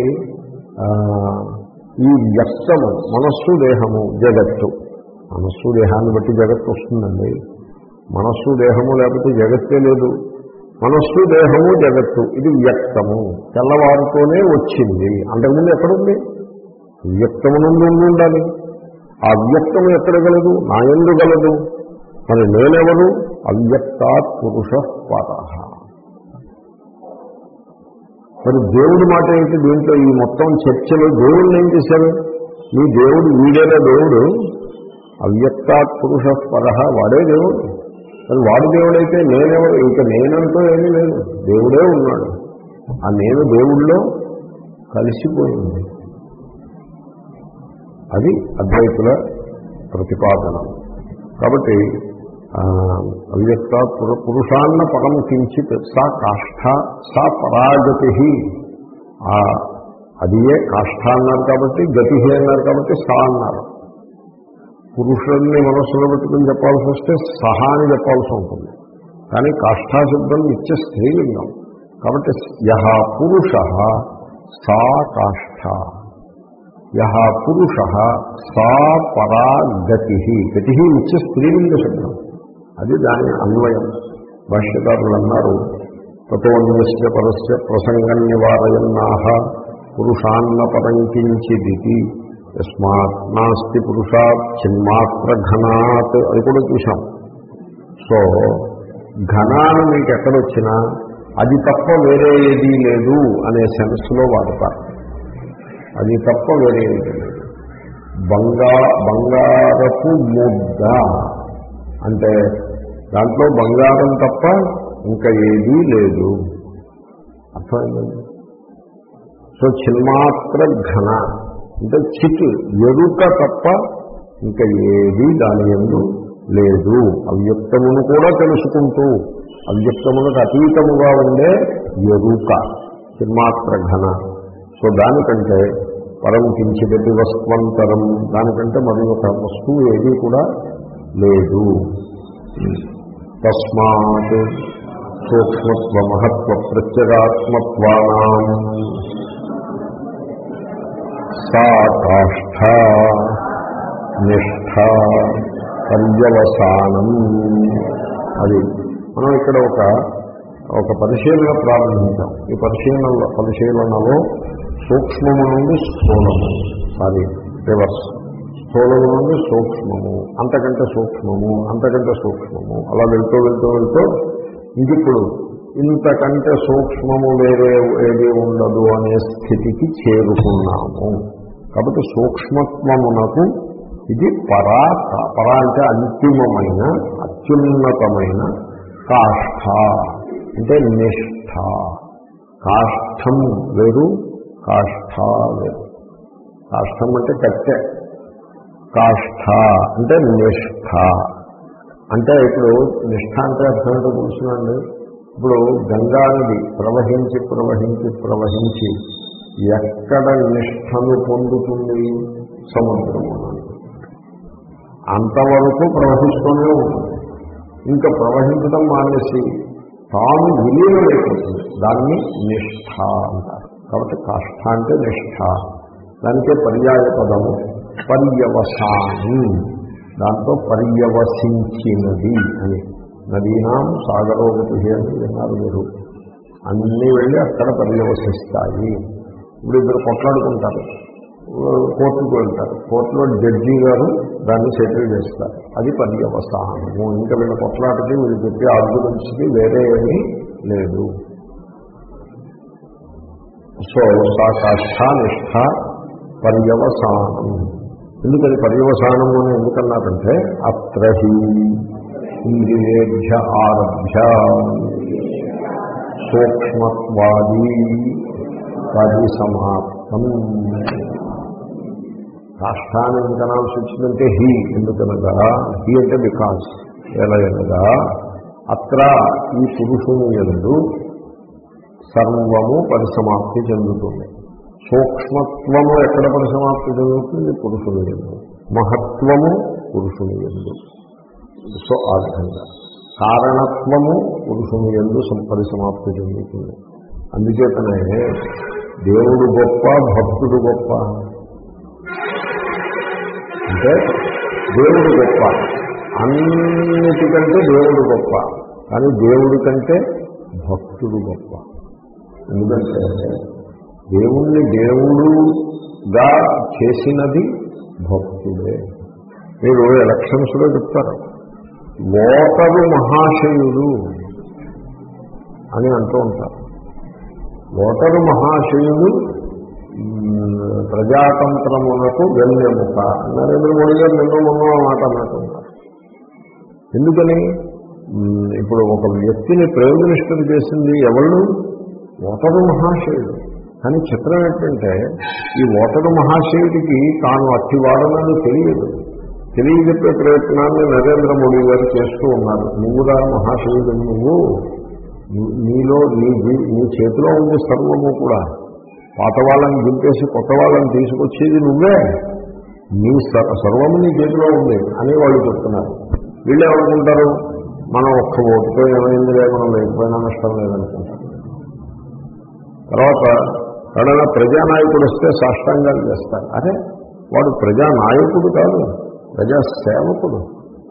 ఈ వ్యక్తము మనస్సు దేహము జగత్తు, మనస్సు దేహాన్ని బట్టి జగత్తు వస్తుందండి. మనస్సు దేహము లేకపోతే జగత్తే లేదు. మనస్సు దేహము జగత్తు ఇది వ్యక్తము, తెల్లవారుతోనే వచ్చింది. అంతకుముందు ఎక్కడుంది? వ్యక్తము నుండి ఉండాలి. ఆ వ్యక్తము ఎక్కడ గలదు? నా యందు గలదు. మరి నేనెవరు? అవ్యక్తాత్ పురుష పరః. మరి దేవుడి మాట ఏంటి దీంట్లో? ఈ మొత్తం చర్చలో దేవుడిని ఏం చేశారు? మీ దేవుడు వీడేనా దేవుడు? అవ్యక్తాత్ పురుష పరః, వాడే దేవుడు. మరి వాడు దేవుడైతే నేనెవరు? ఇంకా నేనంటూ ఏమీ లేదు, దేవుడే ఉన్నాడు. ఆ నేను దేవుళ్ళో కలిసిపోయింది. అది అద్వైతుల ప్రతిపాదన. కాబట్టి అవ్యక్త పురుషాన్న పరం కించిత్ సా కాష్ఠ సా పరాగతి. అది ఏ కాష్ఠ అన్నారు కాబట్టి, గతి అన్నారు కాబట్టి సా అన్నారు. పురుషుల్ని మనస్సులో పెట్టుకుని చెప్పాల్సి వస్తే సహా అని చెప్పాల్సి ఉంటుంది. కానీ కాష్ఠాశబ్దం నిత్య స్త్రీలింగం కాబట్టి యహ పురుష సా కాష్ఠ, యహ పురుష సా పరా గతి. గతి నిత్య స్త్రీలింగ శబ్దం, అది దాని అన్వయం. భాష్యకారులు అన్నారు తతోన్యస్య పరస్య ప్రసంగం నివారయన్నాహ పురుషాన్న పరంకించిదితి యస్మాత్ నాస్తి పురుషాత్ చిన్మాత్ర ఘనాత్. అది కూడా చూశాం. సో ఘనాన్ని మీకు ఎక్కడొచ్చినా అది తప్ప వేరే ఏదీ లేదు అనే సెన్స్లో వాడతారు. అది తప్ప వేరే ఏదీ లేదు. బంగా బంగారపు ముద్ద అంటే దాంట్లో బంగారం తప్ప ఇంకా ఏదీ లేదు, అర్థమైందండి. సో చిన్మాత్ర ఘన అంటే చిట్ ఎరుక తప్ప ఇంకా ఏదీ దాని యందు లేదు. అవ్యక్తమును కూడా తెలుసుకుంటూ అవ్యక్తములకు అతీతముగా ఉండే ఎరుక చిన్మాత్ర ఘన. సో దానికంటే పరం కించిదటి వస్త్వంతరం, దానికంటే మరి ఒక వస్తువు ఏదీ కూడా లేదు. తస్మాత్ సూక్ష్మత్వ మహత్వ ప్రత్యేగాత్మత్వానాం సా కాష్ఠ నిష్ఠ పర్యవసానం. అది మనం ఇక్కడ ఒక ఒక పరిశీలన ప్రారంభించాం. ఈ పరిశీలనలో పరిశీలనలో సూక్ష్మము నుండి స్థూలము, సారీ రివర్స్, స్థూలము నుండి సూక్ష్మము, అంతకంటే సూక్ష్మము, అంతకంటే సూక్ష్మము, అలా వెళ్తూ వెళ్తూ వెళ్తూ ఇంకిప్పుడు ఇంతకంటే సూక్ష్మము వేరే ఏది ఉండదు అనే స్థితికి చేరుకున్నాము. కాబట్టి సూక్ష్మత్వమునకు ఇది పరా, పరా అంటే అంతిమమైన అత్యున్నతమైన కాష్ఠ అంటే నిష్ఠ. కాష్ఠం వేరు, కాష్ఠ వేరు. కాష్ఠం అంటే కట్టె, కాష్ఠ అంటే నిష్ఠ. అంటే ఇప్పుడు నిష్ఠ అంటే అర్థం ఏంటో తెలుసునండి. ఇప్పుడు గంగా నది ప్రవహించి ప్రవహించి ప్రవహించి ఎక్కడ నిష్ఠను పొందుతుంది? సముద్రము. అంతవరకు ప్రవహిస్తూనే ఉంటుంది. ఇంకా ప్రవహించడం మానేసి తాను విలీనమైపోతుంది. దాన్ని నిష్ఠ అంటారు. కాబట్టి కాష్ఠ అంటే నిష్ఠ. దానికే పర్యాయ పదము పర్యవసానం. దాంతో పర్యవసించినది అని. నదీనాం సాగరోగతి అని విన్నారు మీరు. అన్నీ వెళ్ళి అక్కడ పర్యవసిస్తాయి. ఇప్పుడు ఇద్దరు కొట్లాడుకుంటారు, కోర్టుకు వెళ్తారు. కోర్టులో జడ్జి గారు దాన్ని సెటిల్ చేస్తారు. అది పర్యవసానము. ఇంకా వీళ్ళ కొట్లాటకి వీళ్ళు చెప్పే ఆర్గ్యుమెంట్స్కి వేరే ఏమీ లేదు. సో సా కాష్ఠ నిష్ఠ పర్యవసానం. ఎందుకని పర్యవసానము అని ఎందుకన్నారంటే అత్రహి ఇంద్రియేభ్య ఆరభ్య సూక్ష్మత్వాది పరిసమాప్తం. కాష్టాన్ని ఎందుకనాల్సి వచ్చిందంటే హీ, ఎందుకనగా హీ అంటే బికాజ్ ఎలాగనగా అత్ర ఈ పురుషుని యందు సర్వము పరిసమాప్తి చెందుతుంది. సూక్ష్మత్వము ఎక్కడ పరిసమాప్తి చెందుతుంది? పురుషుని యందు. మహత్వము పురుషుని యందు. సో ఆ విధంగా కారణత్వము పురుషుని యందు పరిసమాప్తి చెందుతుంది. అందుచేతనే దేవుడు గొప్ప, భక్తుడు గొప్ప. అంటే దేవుడు గొప్ప, అన్నిటికంటే దేవుడు గొప్ప. కానీ దేవుడి కంటే భక్తుడు గొప్ప. ఎందుకంటే దేవుణ్ణి దేవుడుగా చేసినది భక్తుడే. మీరు ఎలక్షన్స్లో చెప్తారు ఓటరు మహాశయుడు అని అంటూ ఉంటారు. ఓటరు మహాశయుడు ప్రజాతంత్రమునకు వెన్నెముక. నరేంద్ర మోడీ గారు నిన్న మొన్న మాట అన్నట్టున్నారు. ఎందుకని? ఇప్పుడు ఒక వ్యక్తిని ప్రైమ్ మినిస్టర్ చేసింది ఎవళ్ళు? ఓటరు మహాశయుడు. కానీ చిత్రం ఏంటంటే ఈ ఓటరు మహాశయుడికి తాను అట్టివాడనని తెలియదు. తెలియజెప్పే ప్రయత్నాన్ని నరేంద్ర మోడీ గారు చేస్తూ ఉన్నారు. నువ్వురా మహాశయుడు, నువ్వు నీలో నీ నీ చేతిలో ఉంది సర్వము కూడా. పాత వాళ్ళని దింపేసి కొత్త వాళ్ళని తీసుకొచ్చేది నువ్వే. నీ సర్వము నీ చేతిలో ఉంది అని వాళ్ళు చెప్తున్నారు. వీళ్ళు ఏమనుకుంటారు? మనం ఒక్క ఓటుతో ఏమైంది లేదు, మనం లేకపోయినా నష్టం లేదనుకుంటారు. తర్వాత ఎవరైనా ప్రజానాయకుడు వస్తే సాష్టాంగాలు చేస్తారు. అరే వాడు ప్రజానాయకుడు కాదు, ప్రజాసేవకుడు.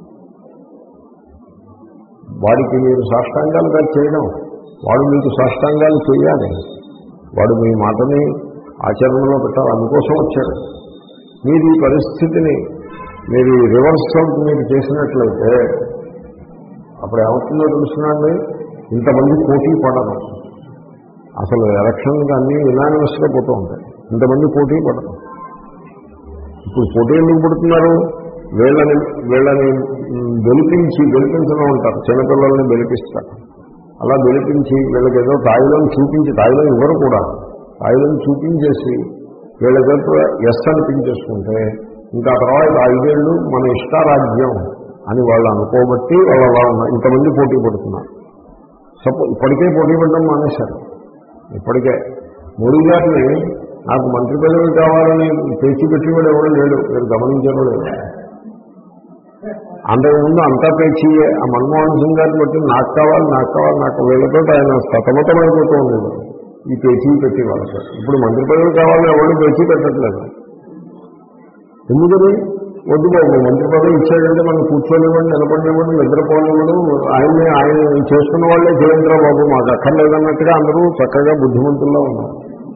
వాడికి మీరు సాష్టాంగాలు కాదు చేయడం, వాడు మీకు సాష్టాంగాలు చేయాలి. వాడు మీ మాటని ఆచరణలో పెట్టాలి. అందుకోసం వచ్చాడు. మీరు ఈ పరిస్థితిని మీరు రివర్సల్ మీరు చేసినట్లయితే అప్పుడు ఏమవుతుందో తెలుసునండి, ఇంతమంది పోటీ పడరు. అసలు ఎలక్షన్కి అన్నీ యునానిమస్గా పోతూ ఉంటాయి. ఇంతమంది పోటీ పడరు. ఇప్పుడు పోటీ ఎందుకు పడుతున్నారు? వీళ్ళని వీళ్ళని గెలిపించి గెలిపించడం ఉంటారు. చిన్నపిల్లల్ని గెలిపిస్తారు. అలా గెలిపించి వీళ్ళకి ఏదో తాయిలను చూపించి, తాయిలను ఇవ్వరు కూడా, తాయిలను చూపించేసి వీళ్ళ దగ్గర ఎస్ అనిపించేసుకుంటే ఇంకా తర్వాత ఐదేళ్ళు మన ఇష్టారాజ్యం అని వాళ్ళు అనుకోబట్టి వాళ్ళు అలా ఉన్నారు. ఇంతమంది పోటీ పడుతున్నారు. సపో ఇప్పటికే పోటీ పడడం మానేశారు. ఇప్పటికే మోడీ గారిని నాకు మంత్రి పదవి కావాలని పేచి పెట్టేవాడు ఎవడో లేడు. మీరు గమనించారో లేదు. అంతకుముందు అంతా పేచీయే. ఆ మన్మోహన్ సింగ్ గారిని బట్టి నాకు కావాలి నాకు కావాలి నాకు వీళ్ళతో ఆయన సతమతమైపోతూ ఉండేది ఈ పేచీ పెట్టి వాళ్ళతో. ఇప్పుడు మంత్రి పదవి కావాలని ఎవరిని పేచీ పెట్టట్లేదు. ఎందుకని? వద్దు బాబు, మంత్రి పదవి ఇచ్చాడంటే మనం కూర్చోనివ్వండి, నిలబడినివ్వండి, నిద్రపోనివ్వడు, ఆయన్ని ఆయన చేసుకున్న వాళ్ళే జయేంద్ర బాబు మాకు అక్కర్లేదన్నట్టుగా అందరూ చక్కగా బుద్ధిమంతుల్లో ఉన్నారు.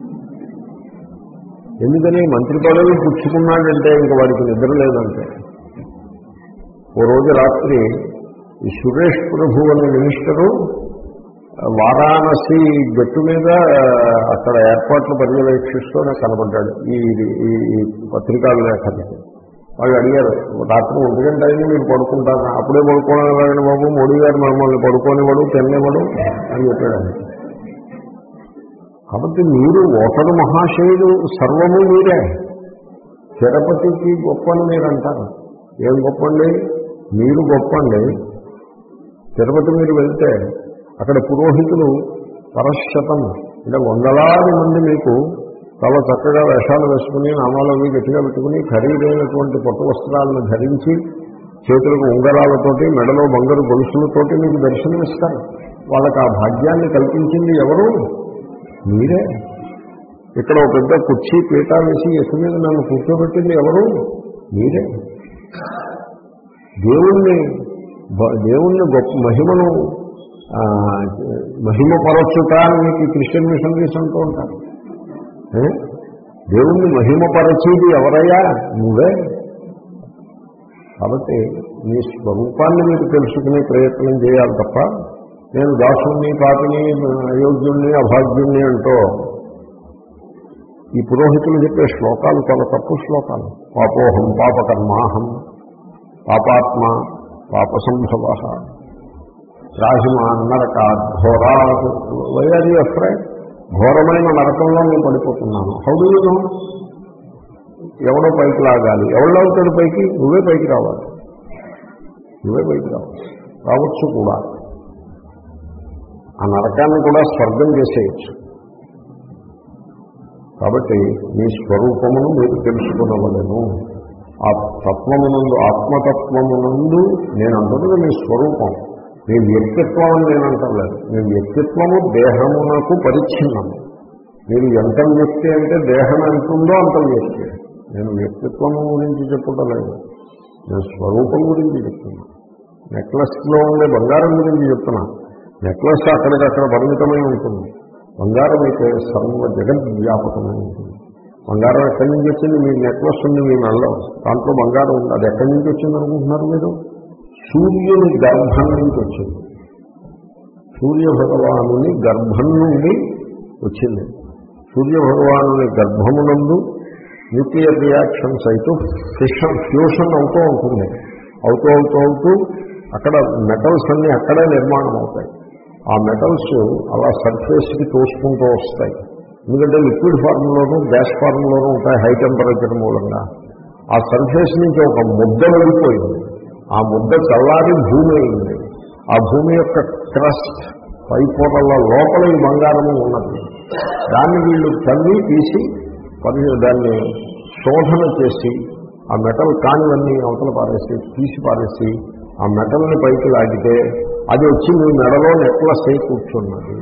ఎందుకని? మంత్రి పదవి పుచ్చుకున్నాడంటే ఇంకా వాడికి నిద్ర లేదంటే. ఓ రోజు రాత్రి ఈ సురేష్ ప్రభు అనే మినిస్టరు వారాణసి గట్టు మీద అక్కడ ఏర్పాట్లు పర్యవేక్షిస్తూ నాకు కనబడ్డాడు. ఈ ఈ పత్రికా లేఖలకి వాళ్ళు అడిగారు, రాత్రి ఒంటి గంట అయింది మీరు పడుకుంటారా? అప్పుడే పడుకోవడం బాబు, మోడీ గారు మమ్మల్ని పడుకోనివ్వడు, తిన్నివ్వడు అని చెప్పాడు. కాబట్టి మీరు ఓటరు మహాశయుడు సర్వము మీరే. తిరుపతికి గొప్ప అని మీరు అంటారు. ఏం గొప్పండి? మీరు గొప్పండి. తిరుపతి మీరు వెళ్తే అక్కడ పురోహితులు పరశతం అంటే వందలాది మంది మీకు చాలా చక్కగా వేషాలు వేసుకుని నామాలవి గట్టిగా పెట్టుకుని ఖరీదైనటువంటి పట్టు వస్త్రాలను ధరించి చేతులకు ఉంగరాలతోటి మెడలో బంగారు గొలుసులతోటి మీకు దర్శనమిస్తారు. వాళ్ళకి ఆ భాగ్యాన్ని కల్పించింది ఎవరు? మీరే. ఇక్కడ ఒక పెద్ద కుర్చీ పీట వేసి ఎసు మీద నన్ను కూర్చోబెట్టింది ఎవరు? మీరే. దేవుణ్ణి దేవుణ్ణి గొప్ప మహిమను మహిమపరచుట అని మీకు క్రిస్టియన్ మిషనరీస్ అంటూ ఉంటారు. దేవుణ్ణి మహిమపరచేది ఎవరయ్యా? నువ్వే. కాబట్టి మీ స్వరూపాన్ని మీరు తెలుసుకునే ప్రయత్నం చేయాలి తప్ప నేను దాసుణ్ణి, పాపిని, అయోగ్యుణ్ణి, అభాగ్యుణ్ణి అంటూ ఈ పురోహితులు చెప్పే శ్లోకాలు చాలా తప్పు శ్లోకాలు. పాపోహం పాపకర్మాహం పాపాత్మ పాపసంభవ రాహిమా నరకాత్ ఘోరాత్ వైఆర్యూ అఫ్రైడ్. ఘోరమైన నరకంలో నేను పడిపోతున్నాను. How do you know? ఎవడో పైకి లాగాలి. ఎవడో అవుతాడు పైకి? నువ్వే పైకి రావాలి. నువ్వే పైకి రావాలి. రావచ్చు కూడా. ఆ నరకాన్ని కూడా స్వర్గం చేసేయచ్చు. కాబట్టి మీ స్వరూపమును మీరు తెలుసుకునవలెను. ఆ తత్వమునందు, ఆత్మతత్వమునందు నేను అంటున్నది మీ స్వరూపం, మీ వ్యక్తిత్వం అని నేను అంటలేదు. మీ వ్యక్తిత్వము దేహమునకు పరిచ్ఛిన్నము. మీరు ఎంత వ్యక్తి అంటే దేహం ఎంతుందో అంత వ్యక్తి. నేను వ్యక్తిత్వము గురించి చెప్పుకోలేదు, నేను స్వరూపం గురించి చెప్తున్నా. నెక్లెస్లో ఉండే బంగారం గురించి చెప్తున్నా. నెక్లెస్ అక్కడికక్కడ పరిమితమై ఉంటుంది, బంగారం అయితే సర్వ జగద్వ్యాపకమై ఉంటుంది. బంగారం ఎక్కడి నుంచి వచ్చింది? మీ నెక్లెస్ ఉంది మీ మెడలో, దాంట్లో బంగారం ఉంది. అది ఎక్కడి నుంచి వచ్చింది అనుకుంటున్నారు మీరు? సూర్యుని గర్భం నుంచి వచ్చింది. సూర్య భగవానుని గర్భం నుండి వచ్చింది. సూర్య భగవానుని గర్భమునందు న్యూక్లియర్ రియాక్షన్స్ అయితే ఫిషన్ ఫ్యూషన్ అవుతూ ఉంటుంది. అవుతూ అవుతూ అవుతూ అక్కడ మెటల్స్ అన్నీ అక్కడే నిర్మాణం అవుతాయి. ఆ మెటల్స్ అలా సర్ఫేస్కి తోసుకుంటూ వస్తాయి. ఎందుకంటే లిక్విడ్ ఫార్మ్లోనూ గ్యాస్ ఫార్మ్లోనూ ఉంటాయి హై టెంపరేచర్ మూలంగా. ఆ సర్ఫేస్ నుంచి ఒక ముద్ద వెళ్ళిపోయింది. ఆ ముద్ద చల్లారి భూమి అయింది. ఆ భూమి యొక్క క్రస్ట్ పై పొరల లోపల ఈ బంగారము ఉన్నది. దాన్ని వీళ్ళు తల్లి తీసి పరి దాన్ని శోధన చేసి ఆ మెటల్ కానివన్నీ అవతల పారేసి తీసి పారేసి ఆ మెటల్ని పైకి లాగితే అది వచ్చి మీ మెడలో నెక్లెస్ అయి కూర్చున్నది.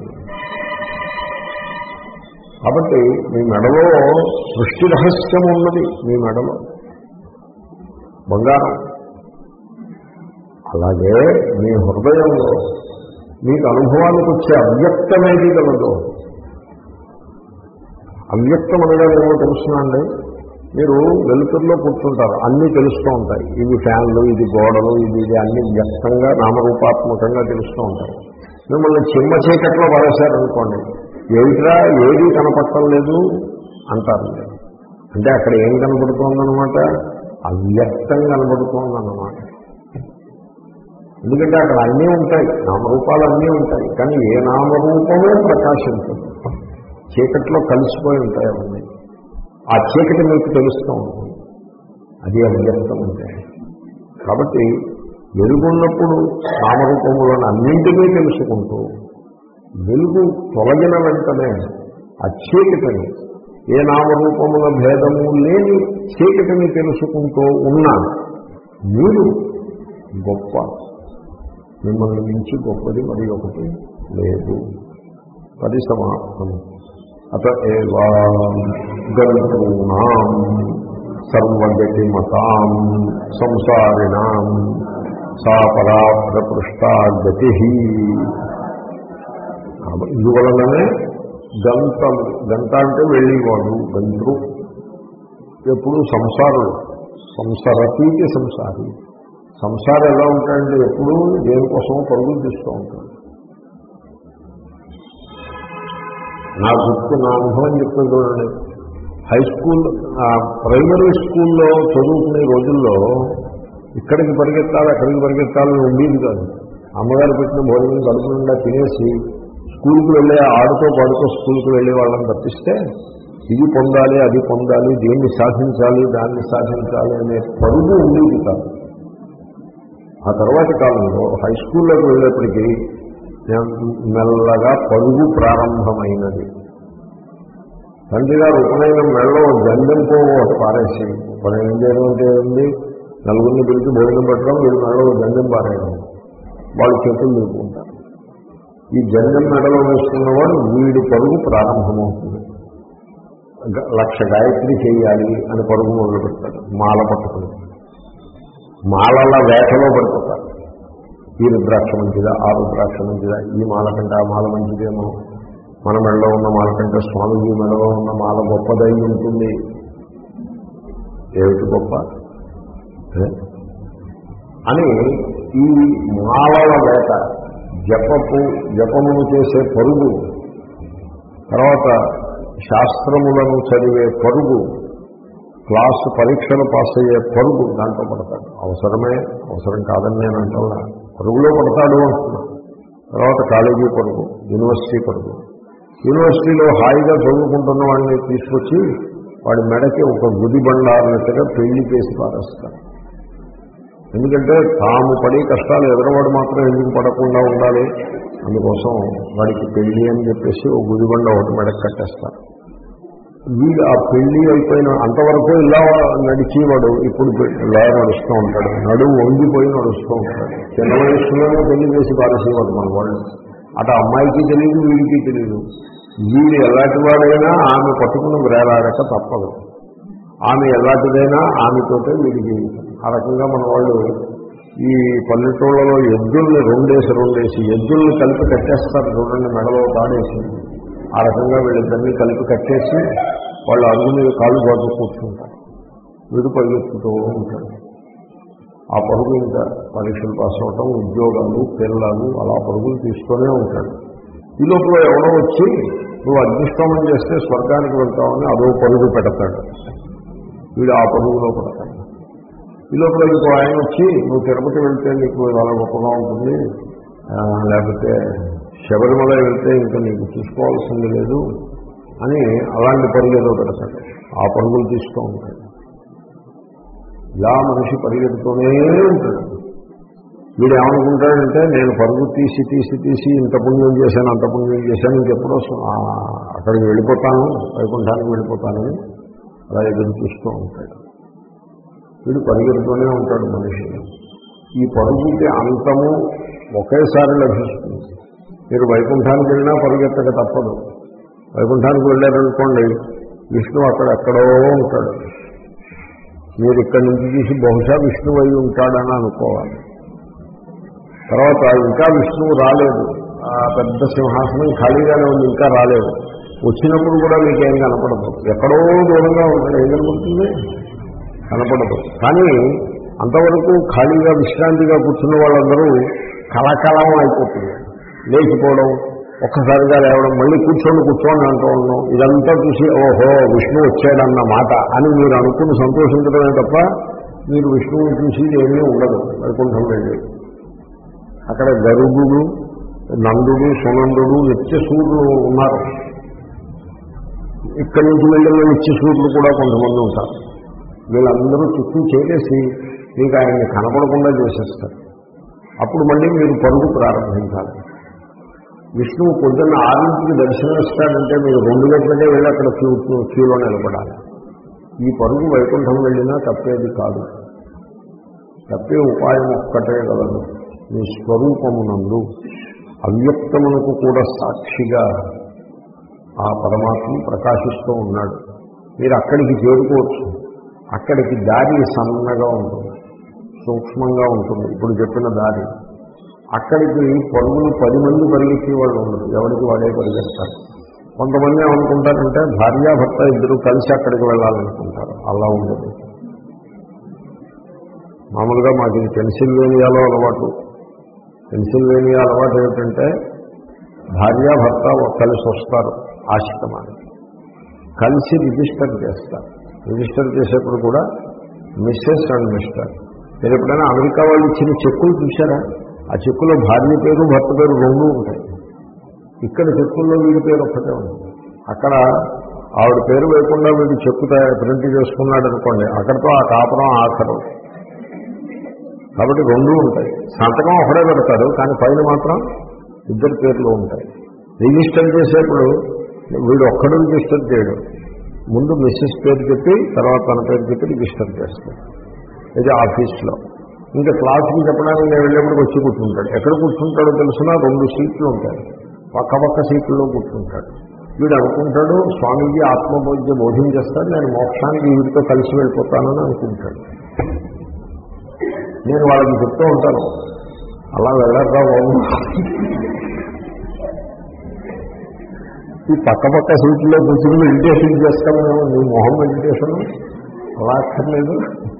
కాబట్టి మీ మెడలో సృష్టి రహస్యం ఉన్నది. మీ మెడలో బంగారం. అలాగే మీ హృదయంలో మీకు అనుభవానికి వచ్చే అవ్యక్తమేది కలదు. అవ్యక్తం అనగా ఏమో తెలుసునండి. మీరు వెలుతురులో కూర్చుంటారు, అన్నీ తెలుస్తూ ఉంటాయి. ఇవి ఫ్యాన్లు, ఇది గోడలు, ఇది ఇది అన్ని వ్యక్తంగా నామరూపాత్మకంగా తెలుస్తూ ఉంటాయి. మిమ్మల్ని చిమ్మ చీకట్లో పడేశారనుకోండి, ఏమిట్రా ఏది కనపడటం లేదు అంటారు. అంటే అక్కడ ఏం కనపడుతోందనమాట? అవ్యక్తం కనపడుతోందన్నమాట. ఎందుకంటే అక్కడ అన్నీ ఉంటాయి, నామరూపాలు అన్నీ ఉంటాయి, కానీ ఏ నామరూపమే ప్రకాశించదు. చీకట్లో కలిసిపోయి ఉంటాయి అవన్నీ. ఆ చీకటి మీకు తెలుస్తూ ఉంటుంది. అది అవ్యక్తం అంటే. కాబట్టి వెలుగున్నప్పుడు నామరూపములను అన్నింటినీ తెలుసుకుంటూ, వెలుగు తొలగిన వెంటనే ఆ చీకటిని, ఏ నామరూపముల భేదము లేని చీకటిని తెలుసుకుంటూ ఉన్నా మీరు గొప్ప. మిమ్మల్ని మించి గొప్పది మరి ఒకటి లేదు. పరిసమాప్తం. అత ఏవా గంతూనాం సర్వగతిమతాం సంసారిణాం సా పరా ప్రపృష్టా గతి. ఇందువలననే గంతం, గంట అంటే వెళ్ళేవాడు, గంతృ ఎప్పుడు సంసారుడు. సంసారతీకి సంసారి. సంసారం ఎలా ఉంటాయంటే ఎప్పుడు దేనికోసమో పరుగులు తీస్తూ ఉంటాడు. నా గుర్తు, నా అనుభవం చెప్తే చూడండి. హై స్కూల్, ప్రైమరీ స్కూల్లో చదువుకునే రోజుల్లో ఇక్కడికి పరిగెత్తాలి అక్కడికి పరిగెత్తాలని ఉండేది కాదు. అమ్మగారు పెట్టిన భోజనం కడుపు నిండా తినేసి స్కూల్కి వెళ్ళే ఆడుతో పాడుతో స్కూల్కి వెళ్ళే వాళ్ళని తప్పిస్తే ఇది పొందాలి అది పొందాలి దేన్ని సాధించాలి దాన్ని సాధించాలి అనే పరుగు ఉండేది కాదు. ఆ తర్వాతి కాలంలో హై స్కూల్లోకి వెళ్ళేప్పటికీ మెల్లగా పరుగు ప్రారంభమైనది. తండ్రి గారు ఉపనయనం మెళ్ళలో జంజంకో ఒకటి పారేసి ఉపనయనం చేయడం అంటే ఉంది, నలుగురిని పిలిచి భోజనం పెట్టడం, వీళ్ళు మెళ్ళలో జంజం పారేయడం, వాళ్ళు చేతులు నిలుపుకుంటారు. ఈ జంజం మెడలో వేసుకున్నవాడు వీడి పరుగు ప్రారంభమవుతుంది. లక్ష గాయత్రి చేయాలి అని పరుగు మొదలు పెడతాడు. మాల పట్టుకుని మాలల వేటలో పడిపోతారు. ఈ రుద్రాక్ష మంచిదా, ఆ రుద్రాక్ష మంచిదా, ఈ మాల కంటే ఆ మాల మంచిదేమో, మన మెడలో ఉన్న మాల కంటే స్వామిజీ మెడలో ఉన్న మాల గొప్పదై ఉంటుంది. ఏమిటి గొప్ప అని ఈ మాలల వేట, జపపు జపమును చేసే పరుగు, తర్వాత శాస్త్రములను చదివే పరుగు, క్లాసు పరీక్షలు పాస్ అయ్యే పరుగు, దాంట్లో పడతాడు. అవసరమే, అవసరం కాదని నేను అంటున్నా, పరుగులో పడతాడు అంటున్నా. తర్వాత కాలేజీ పరుగు, యూనివర్సిటీ పరుగు. యూనివర్సిటీలో హాయిగా చదువుకుంటున్న వాడిని తీసుకొచ్చి వాడి మెడకి ఒక గుది బండారినట్టుగా పెళ్లి చేసి పారేస్తారు. ఎందుకంటే తాము పడే కష్టాలు ఎదురవాడు మాత్రం ఎందుకు పడకుండా ఉండాలి, అందుకోసం వాడికి పెళ్లి అని చెప్పేసి ఒక గుదిబండ ఒకటి మెడకు కట్టేస్తారు. వీడు ఆ పెళ్లి అయిపోయిన అంతవరకు ఇలా నడిచేవాడు ఇప్పుడు ఇలా నడుస్తూ ఉంటాడు, నడుము వంగిపోయి నడుస్తూ ఉంటాడు. చిన్న వయసులోనే పెళ్లి చేసి పారేసేవాడు మన వాళ్ళు. అటు అమ్మాయికి తెలియదు, వీడికి తెలియదు. వీడు ఎలాంటి వాడైనా ఆమె పట్టుకుని వేలాడక తప్పదు. ఆమె ఎలాంటిదైనా ఆమెతోటే వీడికి. ఆ రకంగా మన వాళ్ళు ఈ పల్లెటూళ్ళలో ఎద్దుల్ని రెండేసి రెండేసి ఎద్దుల్ని కలిపి కట్టేస్తారు చూడండి, మెడలో తాడేసి. ఆ రకంగా వీళ్ళిద్దరినీ కలిపి కట్టేసి వాళ్ళు అడుగు మీద కాళ్ళు బాగు కూర్చుంటారు. వీడు పరిగెత్తుతూ ఉంటాడు. ఆ పరుగు ఇంకా పరీక్షలు పాస్ అవటం, ఉద్యోగాలు, పిల్లలు, అలా పరుగులు తీసుకొనే ఉంటాడు. ఈ లోపల ఎవడో వచ్చి నువ్వు అగ్నిష్టోమం చేస్తే స్వర్గానికి వెళ్తావని అదో పరుగు పెడతాడు. వీడు ఆ పరుగులో పడతాడు. ఈ లోపల ఇంకో ఆయన వచ్చి నువ్వు తిరుపతి వెళ్తే నీకు చాలా గొప్పగా ఉంటుంది, లేకపోతే శబరిమల వెళ్తే ఇంకా నీకు చూసుకోవాల్సింది లేదు అని అలాంటి పరుగు ఏదో పెడతాడు. ఆ పరుగులు తీస్తూ ఉంటాడు. ఇలా మనిషి పరిగెడుతూనే ఉంటాడు. వీడు ఏమనుకుంటాడంటే నేను పరుగు తీసి తీసి తీసి ఇంత పుణ్యం చేశాను అంత పుణ్యం చేశాను, ఇంకెప్పుడో అక్కడికి వెళ్ళిపోతాను, వైకుంఠానికి వెళ్ళిపోతానని అలా ఎదురు చూస్తూ ఉంటాడు. వీడు పరిగెడుతూనే ఉంటాడు మనిషి. ఈ పరుగుకి అంతము ఒకేసారి లభిస్తుంది. మీరు వైకుంఠానికి వెళ్ళినా పరిగెత్తక తప్పదు. వైకుంఠానికి వెళ్ళారనుకోండి, విష్ణువు అక్కడ ఎక్కడో ఉంటాడు. మీరు ఇక్కడి నుంచి చూసి బహుశా విష్ణువు అయి ఉంటాడని అనుకోవాలి. తర్వాత ఇంకా విష్ణువు రాలేదు, ఆ పెద్ద సింహాసనం ఖాళీగానే ఉంది, ఇంకా రాలేదు. వచ్చినప్పుడు కూడా మీకేం కనపడదు, ఎక్కడో దూరంగా ఉంటాడు. ఏం కనపడుతుంది? కనపడదు. కానీ అంతవరకు ఖాళీగా విశ్రాంతిగా కూర్చున్న వాళ్ళందరూ కలకలం అయిపోతుంది. లేచిపోవడం, ఒక్కసారిగా లేవడం, మళ్ళీ కూర్చోండి కూర్చోండి అంటూ ఉండడం, ఇదంతా చూసి ఓహో విష్ణువు వచ్చాడన్న మాట అని మీరు అనుకుని సంతోషించడమే తప్ప మీరు విష్ణువుని చూసి ఏమీ ఉండదు. వైకుంఠం వెళ్ళి అక్కడ గరుడు, నందుడు, సునందుడు, నిత్యసూరులు ఉన్నారు. ఇక్కడి నుంచి వెళ్ళిన నిత్యసూరులు కూడా కొంతమంది ఉంటారు. వీళ్ళందరూ చుట్టూ చేసేసి మీకు ఆయన్ని కనపడకుండా చేసేస్తారు. అప్పుడు మళ్ళీ మీరు పరుగు ప్రారంభించాలి. విష్ణువు పొద్దున్న ఆరింటికి దర్శనం ఇస్తాడంటే మీరు రెండు గంటలకే వెళ్ళి అక్కడ క్యూ క్యూలో నిలబడాలి. ఈ పరుగు వైకుంఠం వెళ్ళినా తప్పేది కాదు. తప్పే ఉపాయం ఒక్కటే గలదు. మీ స్వరూపమునందు అవ్యక్తమునకు కూడా సాక్షిగా ఆ పరమాత్మ ప్రకాశిస్తూ ఉన్నాడు. మీరు అక్కడికి చేరుకోవచ్చు. అక్కడికి దారి సన్నగా ఉంటుంది, సూక్ష్మంగా ఉంటుంది. ఇప్పుడు చెప్పిన దారి అక్కడికి పరుగులు పది మంది పరిగెత్తే వాళ్ళు ఉండరు, ఎవరికి వాడే పరిగెత్తారు. కొంతమంది ఏమనుకుంటారంటే భార్యాభర్త ఇద్దరు కలిసి అక్కడికి వెళ్ళాలనుకుంటారు. అలా ఉండదు. మామూలుగా మాకు ఇది పెన్సిల్వేనియాలో అలవాటు. పెన్సిల్వేనియా అలవాటు ఏమిటంటే భార్యాభర్త కలిసి వస్తారు ఆశ్రమానికి, కలిసి రిజిస్టర్ చేస్తారు. రిజిస్టర్ చేసేప్పుడు కూడా మిస్సెస్ అండ్ మిస్టర్. మీరు ఎప్పుడైనా అమెరికా వాళ్ళు ఇచ్చిన చెక్కులు చూసారా? ఆ చెక్కులో భార్య పేరు భర్త పేరు రెండూ ఉంటాయి. ఇక్కడ చెక్కుల్లో వీడి పేరు ఒక్కటే ఉంటుంది. అక్కడ ఆవిడ పేరు వేయకుండా వీడు చెక్కు ప్రింట్ చేసుకున్నాడు అనుకోండి, అక్కడితో ఆ కాపురం ఆఖరు. కాబట్టి రెండూ ఉంటాయి. సంతకం ఒకడే పెడతాడు, కానీ పైన మాత్రం ఇద్దరు పేర్లు ఉంటాయి. రిజిస్టర్ చేసేప్పుడు వీడు ఒక్కడు రిజిస్టర్ చేయడు, ముందు మిస్సెస్ పేరు చెప్పి తర్వాత తన పేరు చెప్పి రిజిస్టర్ చేస్తాడు. ఇది ఆఫీస్లో. ఇంకా క్లాస్కి చెప్పడానికి నేను వెళ్ళేప్పటికి వచ్చి కూర్చుంటాడు. ఎక్కడ కూర్చుంటాడో తెలుసునా, రెండు సీట్లు ఉంటాయి, పక్క పక్క సీట్లలో కూర్చుంటాడు. వీడు అనుకుంటాడు స్వామీజీ ఆత్మబోధ్య బోధించేస్తాడు, నేను మోక్షానికి వీడితో కలిసి వెళ్ళిపోతానని అనుకుంటాడు. నేను వాళ్ళకి చెప్తూ ఉంటాను, అలా వెళ్ళరా బాబు, ఈ పక్క పక్క సీట్లో కూర్చుని మెడిటేషన్ చేస్తాము, నీ మొహం మెడిటేషన్ అలా అక్కర్లేదు,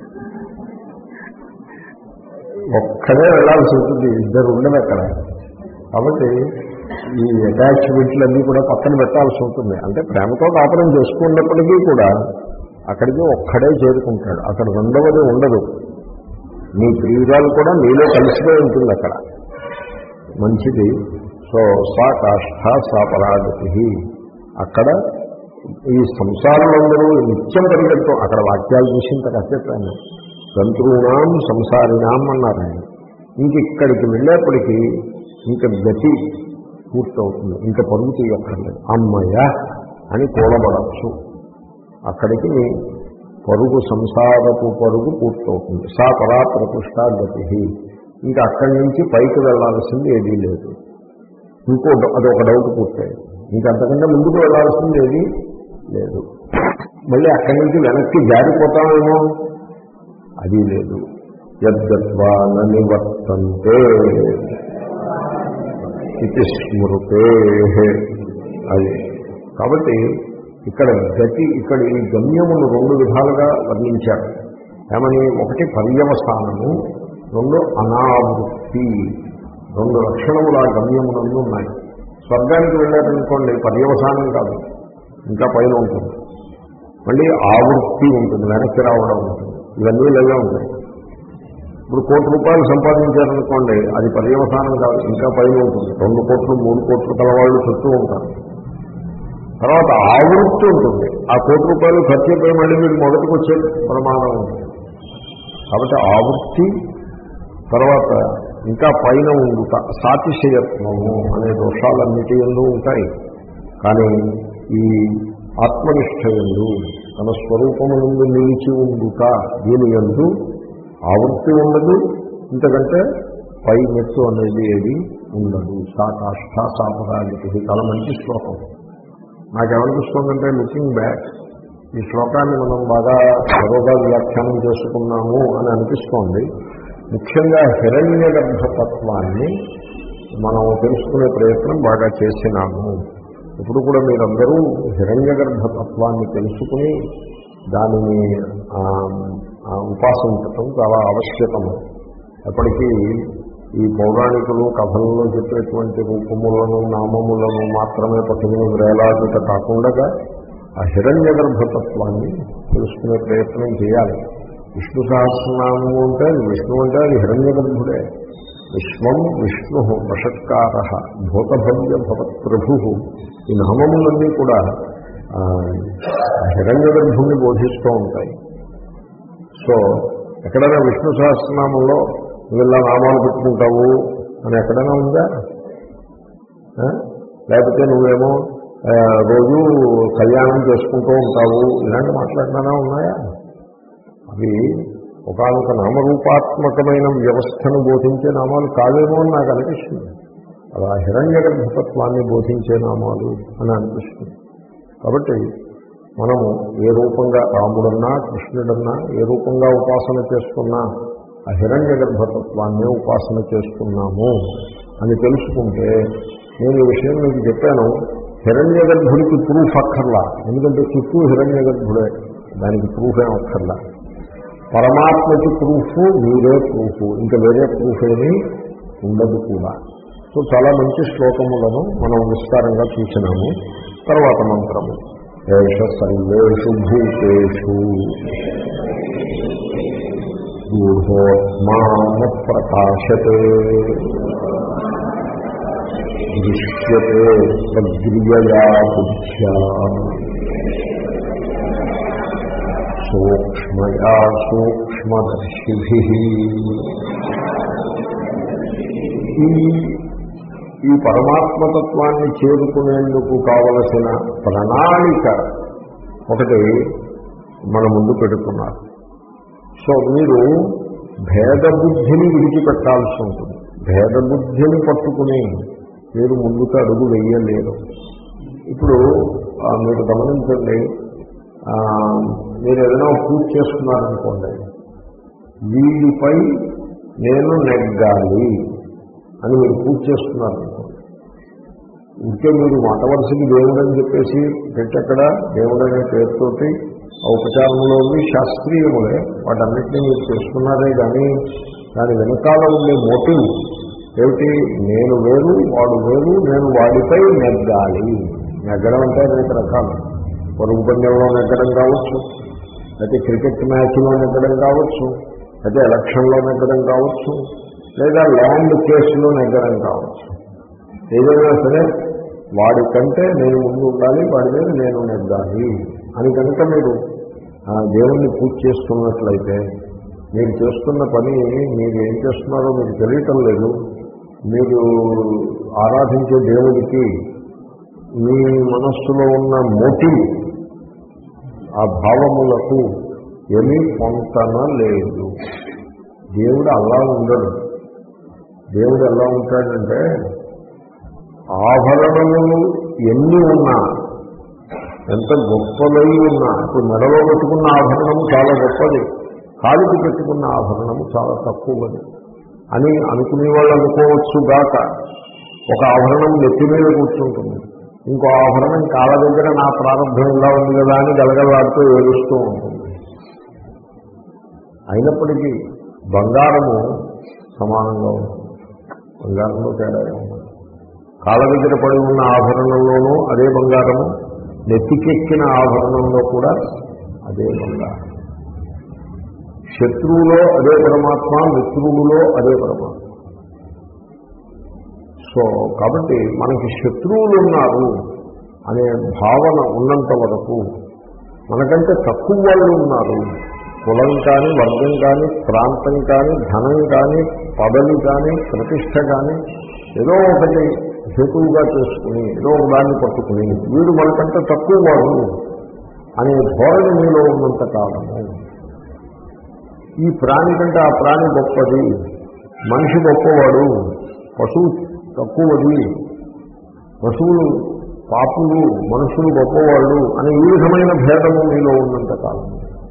ఒక్కడే వెళ్ళాల్సి ఉంటుంది, ఇద్దరు ఉండదు అక్కడ. కాబట్టి ఈ అటాచ్మెంట్లన్నీ కూడా పక్కన పెట్టాల్సి ఉంటుంది. అంటే ప్రేమతో కాపురం చేసుకున్నప్పటికీ కూడా అక్కడికి ఒక్కడే చేరుకుంటాడు, అక్కడ రెండవది ఉండదు. నీ ప్రియురాలు కూడా నీలో కలిసిపోయి ఉంటుంది అక్కడ. మంచిది. సో సా కాష్ఠ సా పరాగతి. అక్కడ ఈ సంసారంలో నిత్యం పరిగెడుతూ, అక్కడ వాక్యాలు చూసిన కాసేపాను సంతృణాం సంసారిణాం అన్నారు ఆయన. ఇంక ఇక్కడికి వెళ్ళేప్పటికీ ఇంక గతి పూర్తవుతుంది, ఇంకా పరుగు తీయక్కర్లేదు, అమ్మయ్య అని కూడబడచ్చు. అక్కడికి పరుగు సంసారపు పరుగు పూర్తవుతుంది. సా పరా ప్రకృష్టా గతి. ఇంకా అక్కడి నుంచి పైకి వెళ్లాల్సింది ఏదీ లేదు. ఇంకో అదొక డౌట్ పూర్తయింది, ఇంకంతకంటే ముందుకు వెళ్లాల్సింది ఏదీ లేదు. మళ్ళీ అక్కడి నుంచి వెనక్కి జారిపోతామేమో, అది లేదు. యద్గత్వా న నివర్తంతే ఇది స్మృతే. అది కాబట్టి ఇక్కడ గతి, ఇక్కడ ఈ గమ్యమును రెండు విధాలుగా వర్ణించారు. ఏమని? ఒకటి పర్యవసానము, రెండు అనావృత్తి. రెండు లక్షణములు ఆ గమ్యమునందు ఉన్నాయి. స్వర్గానికి వెళ్ళారనుకోండి, పర్యవసానం కాదు, ఇంకా పైన ఉంటుంది. మళ్ళీ ఆవృత్తి ఉంటుంది, వెనక్కి రావడం ఉంటుంది. ఇవన్నీ ఇలాగే ఉంటాయి. ఇప్పుడు కోటి రూపాయలు సంపాదించారనుకోండి, అది పర్యవసానం కాదు, ఇంకా పైన ఉంటుంది. రెండు కోట్లు మూడు కోట్లు కలవాళ్ళు చుట్టూ ఉంటారు. తర్వాత ఆవృత్తి ఉంటుంది. ఆ కోటి రూపాయలు ఖర్చు అయిపోయి మళ్ళీ మీరు మొదటికి వచ్చే ప్రమాదం ఉంటుంది. కాబట్టి ఆవృత్తి. తర్వాత ఇంకా పైన ఉండుట, సాతిశయత్వము అనే దోషాలన్నిటి యందు ఉంటాయి. కానీ ఈ ఆత్మనిష్ట యందు, తన స్వరూపము నుండి నిలిచి ఉండుట, దీని యందు ఆవృత్తి ఉండదు. ఇంతకంటే పై మెట్టు అనేది ఏది ఉండదు. సా కాష్ఠ సా పరాగతి. చాలా మంచి శ్లోకం. నాకేమనిపిస్తుందంటే, లుకింగ్ బ్యాక్, ఈ శ్లోకాన్ని మనం బాగా త్వరగా వ్యాఖ్యానం చేసుకున్నాము అని అనిపిస్తోంది. ముఖ్యంగా హిరణ్య గర్భతత్వాన్ని మనం తెలుసుకునే ప్రయత్నం బాగా చేసినాము. ఇప్పుడు కూడా మీరందరూ హిరణ్య గర్భతత్వాన్ని తెలుసుకుని దానిని ఉపాసించటం చాలా ఆవశ్యకము. ఎప్పటికీ ఈ పౌరాణికులు కథలలో చెప్పేటువంటి రూపములను నామములను మాత్రమే పట్టుకుని వేలాడుట కాకుండా ఆ హిరణ్య గర్భతత్వాన్ని తెలుసుకునే ప్రయత్నం చేయాలి. విష్ణు సహస్రనామము అంటే విష్ణు అంటే అది హిరణ్య గర్భుడే. విశ్వం విష్ణు వషత్కార భూతభవ్య భవత్ప్రభు. ఈ నామములన్నీ కూడా హిరణ్య గర్భుణ్ణి బోధిస్తూ ఉంటాయి. సో ఎక్కడైనా విష్ణు సహస్రనామంలో నువ్వు ఇలా నామాలు పెట్టుకుంటావు అని ఎక్కడైనా ఉందా? లేకపోతే నువ్వేమో రోజు కళ్యాణం చేసుకుంటూ ఉంటావు ఇలాంటి మాట్లాడినా ఉన్నాయా? అవి ఒకనొక నామరూపాత్మకమైన వ్యవస్థను బోధించే నామాలు కావేమో అని నాకు అనిపిస్తుంది. అలా హిరణ్య గర్భతత్వాన్ని బోధించే నామాలు అని అనిపిస్తుంది. కాబట్టి మనము ఏ రూపంగా రాముడన్నా కృష్ణుడన్నా ఏ రూపంగా ఉపాసన చేస్తున్నా ఆ హిరణ్య గర్భతత్వాన్ని ఉపాసన చేస్తున్నాము అని తెలుసుకుంటే, నేను ఈ విషయం మీకు చెప్పాను, హిరణ్య గర్భుడికి ప్రూఫ్ అక్కర్లా, ఎందుకంటే చుట్టూ హిరణ్య గర్భుడే, దానికి ప్రూఫ్ ఏం అక్కర్లా. పరమాత్మకి ప్రూఫ్ మీరే ప్రూఫ్, ఇంకా వేరే ప్రూఫ్ ఏమీ ఉండదు కూడా. సో చాలా మంచి శ్లోకములను మనం విస్తారంగా చూసినాము. తర్వాత మంత్రము ఏష సర్వేషు భూతేషు గూఢోత్మాన ప్రకాశతే దృశ్యతే ప్రగ్రియయా బుద్ధ్యా సూక్ష్మయా సూక్ష్మదర్శిభిః. ఈ ఈ పరమాత్మతత్వాన్ని చేరుకునేందుకు కావలసిన ప్రణాళిక ఒకటి మన ముందు పెడుతున్నారు. సో మీరు భేదబుద్ధిని విడిచిపెట్టాల్సి ఉంటుంది. భేదబుద్ధిని పట్టుకుని మీరు ముందుకు అడుగు వేయలేరు. ఇప్పుడు మీరు గమనించండి, మీరు ఏదైనా పూజ చేస్తున్నారనుకోండి, వీడిపై నేను నెగ్గాలి అని మీరు పూజ చేస్తున్నారనుకోండి, ఇంకే మీరు మాట వరుసకి దేవుడు అని చెప్పేసి పెట్టెక్కడ దేవుడు అనే పేరుతోటి ఉపచారంలోని శాస్త్రీయములే వాటన్నిటినీ మీరు చేసుకున్నారే కానీ దాని వెనకాల ఉండే మోటివ్ ఏమిటి? నేను వేరు, వాడు వేరు, నేను వాడిపై నెగ్గాలి. నెగ్గడం అంటే అనేక రకాలు. పరుగు పందెంలో నెగ్గడం కావచ్చు, అయితే క్రికెట్ మ్యాచ్లో నెగ్గడం కావచ్చు, అయితే ఎలక్షన్లో నెగ్గడం కావచ్చు, లేదా ల్యాండ్ కేసులో నెగ్గడం కావచ్చు. ఏదైనా సరే వాడికంటే నేను ముందు ఉండాలి, వాడి మీద నేను నెగ్గాలి అని కనుక మీరు దేవుణ్ణి పూజ చేస్తున్నట్లయితే మీరు చేస్తున్న పని మీరు ఏం చేస్తున్నారో మీకు తెలియటం లేదు. మీరు ఆరాధించే దేవుడికి మీ మనస్సులో ఉన్న మోటివ్, ఆ భావములకు ఏమీ పొంతన లేదు. దేవుడు అలా ఉండడు. దేవుడు ఎలా ఉంటాడంటే ఆభరణములు ఎన్ని ఉన్నా, ఎంత గొప్పదై ఉన్నా, ఇప్పుడు మెడలో పెట్టుకున్న ఆభరణము చాలా గొప్పది, కాలికి పెట్టుకున్న ఆభరణము చాలా తక్కువది అని అనుకునే వాళ్ళు అనుకోవచ్చు గాక. ఒక ఆభరణం నెత్తి మీద కూర్చుంటుంది, ఇంకో ఆభరణం కాళ్ళ దగ్గర నా ప్రారంభం ఇలా ఉంది కదా అని గలగలాడుతూ ఏడుస్తూ ఉంటుంది. అయినప్పటికీ బంగారము సమానంగా ఉంటుంది. బంగారంలో తేడా ఉంటుంది. కాళ్ళ దగ్గర పడి ఉన్న ఆభరణంలోనూ అదే బంగారము, నెత్తికెక్కిన ఆభరణంలో కూడా అదే బంగారం. శత్రువులో అదే పరమాత్మ, మిత్రువులో అదే పరమాత్మ. సో కాబట్టి మనకి శత్రువులు ఉన్నారు అనే భావన ఉన్నంత వరకు, మనకంటే తక్కువ వాళ్ళు ఉన్నారు, కులం కానీ, వర్గం కానీ, ప్రాంతం కానీ, ధనం కానీ, పదవి కానీ, ప్రతిష్ట కానీ, ఏదో ఒకటి హేతువుగా చేసుకుని ఏదో ఒక దాన్ని పట్టుకుని వీడు మనకంటే తక్కువ వాడు అనే ధోరణి మీలో ఉన్నంత కాలము, ఈ ప్రాణి కంటే ఆ ప్రాణి గొప్పది, మనిషి గొప్పవాడు, పశువు తక్కువది, పశువులు పాపులు, మనుషులు గొప్పవాళ్ళు అనే ఈ విధమైన భేదము మీలో ఉన్నంత కాలం.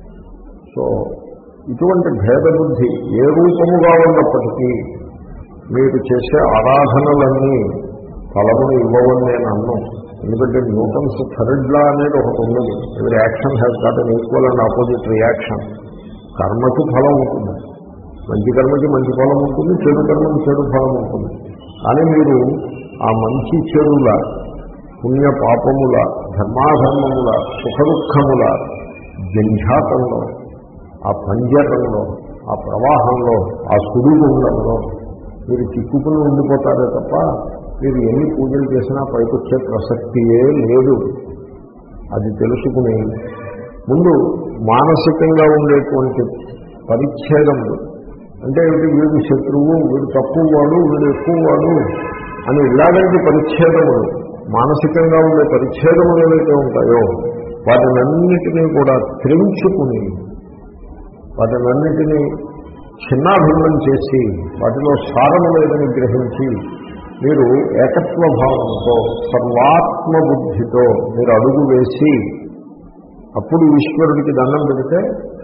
సో ఇటువంటి భేదబుద్ధి ఏ రూపముగా ఉన్నప్పటికీ మీరు చేసే ఆరాధనలన్నీ ఫలమును ఇవ్వవని నేను అన్నాను. ఎందుకంటే న్యూటన్స్ థర్డ్ లా అనేది ఒకటి ఉన్నది. ఎవరి action has got an equal and opposite reaction. కర్మకి ఫలం ఉంటుంది, మంచి కర్మకి మంచి ఫలం ఉంటుంది, చెడు కర్మకి చెడు ఫలం ఉంటుంది. కానీ మీరు ఆ మంచి చెడుల, పుణ్య పాపముల, ధర్మాధర్మముల, సుఖదుఖముల జంఝాతంలో, ఆ పంజరంలో, ఆ ప్రవాహంలో, ఆ సుడిగుండంలో మీరు చిక్కుకుని ఉండిపోతారే తప్ప మీరు ఎన్ని పూజలు చేసినా పైకొచ్చే ప్రసక్తియే లేదు. అది తెలుసుకుని ముందు మానసికంగా ఉండేటువంటి పరిచ్ఛేదములు అంటే ఏమిటి, వీడు శత్రువు, వీడు తక్కువ వాడు, వీడు ఎక్కువ వాడు అని ఇలాంటి పరిచ్ఛేదములు, మానసికంగా ఉండే పరిచ్ఛేదములు ఏవైతే ఉంటాయో వాటినన్నిటినీ కూడా త్రెంచుకుని, వాటినన్నిటినీ చిన్నాభిన్నం చేసి వాటిలో సారము లేదని గ్రహించి మీరు ఏకత్వ భావంతో, సర్వాత్మ బుద్ధితో మీరు అడుగు వేసి అప్పుడు ఈశ్వరుడికి దండం పెడితే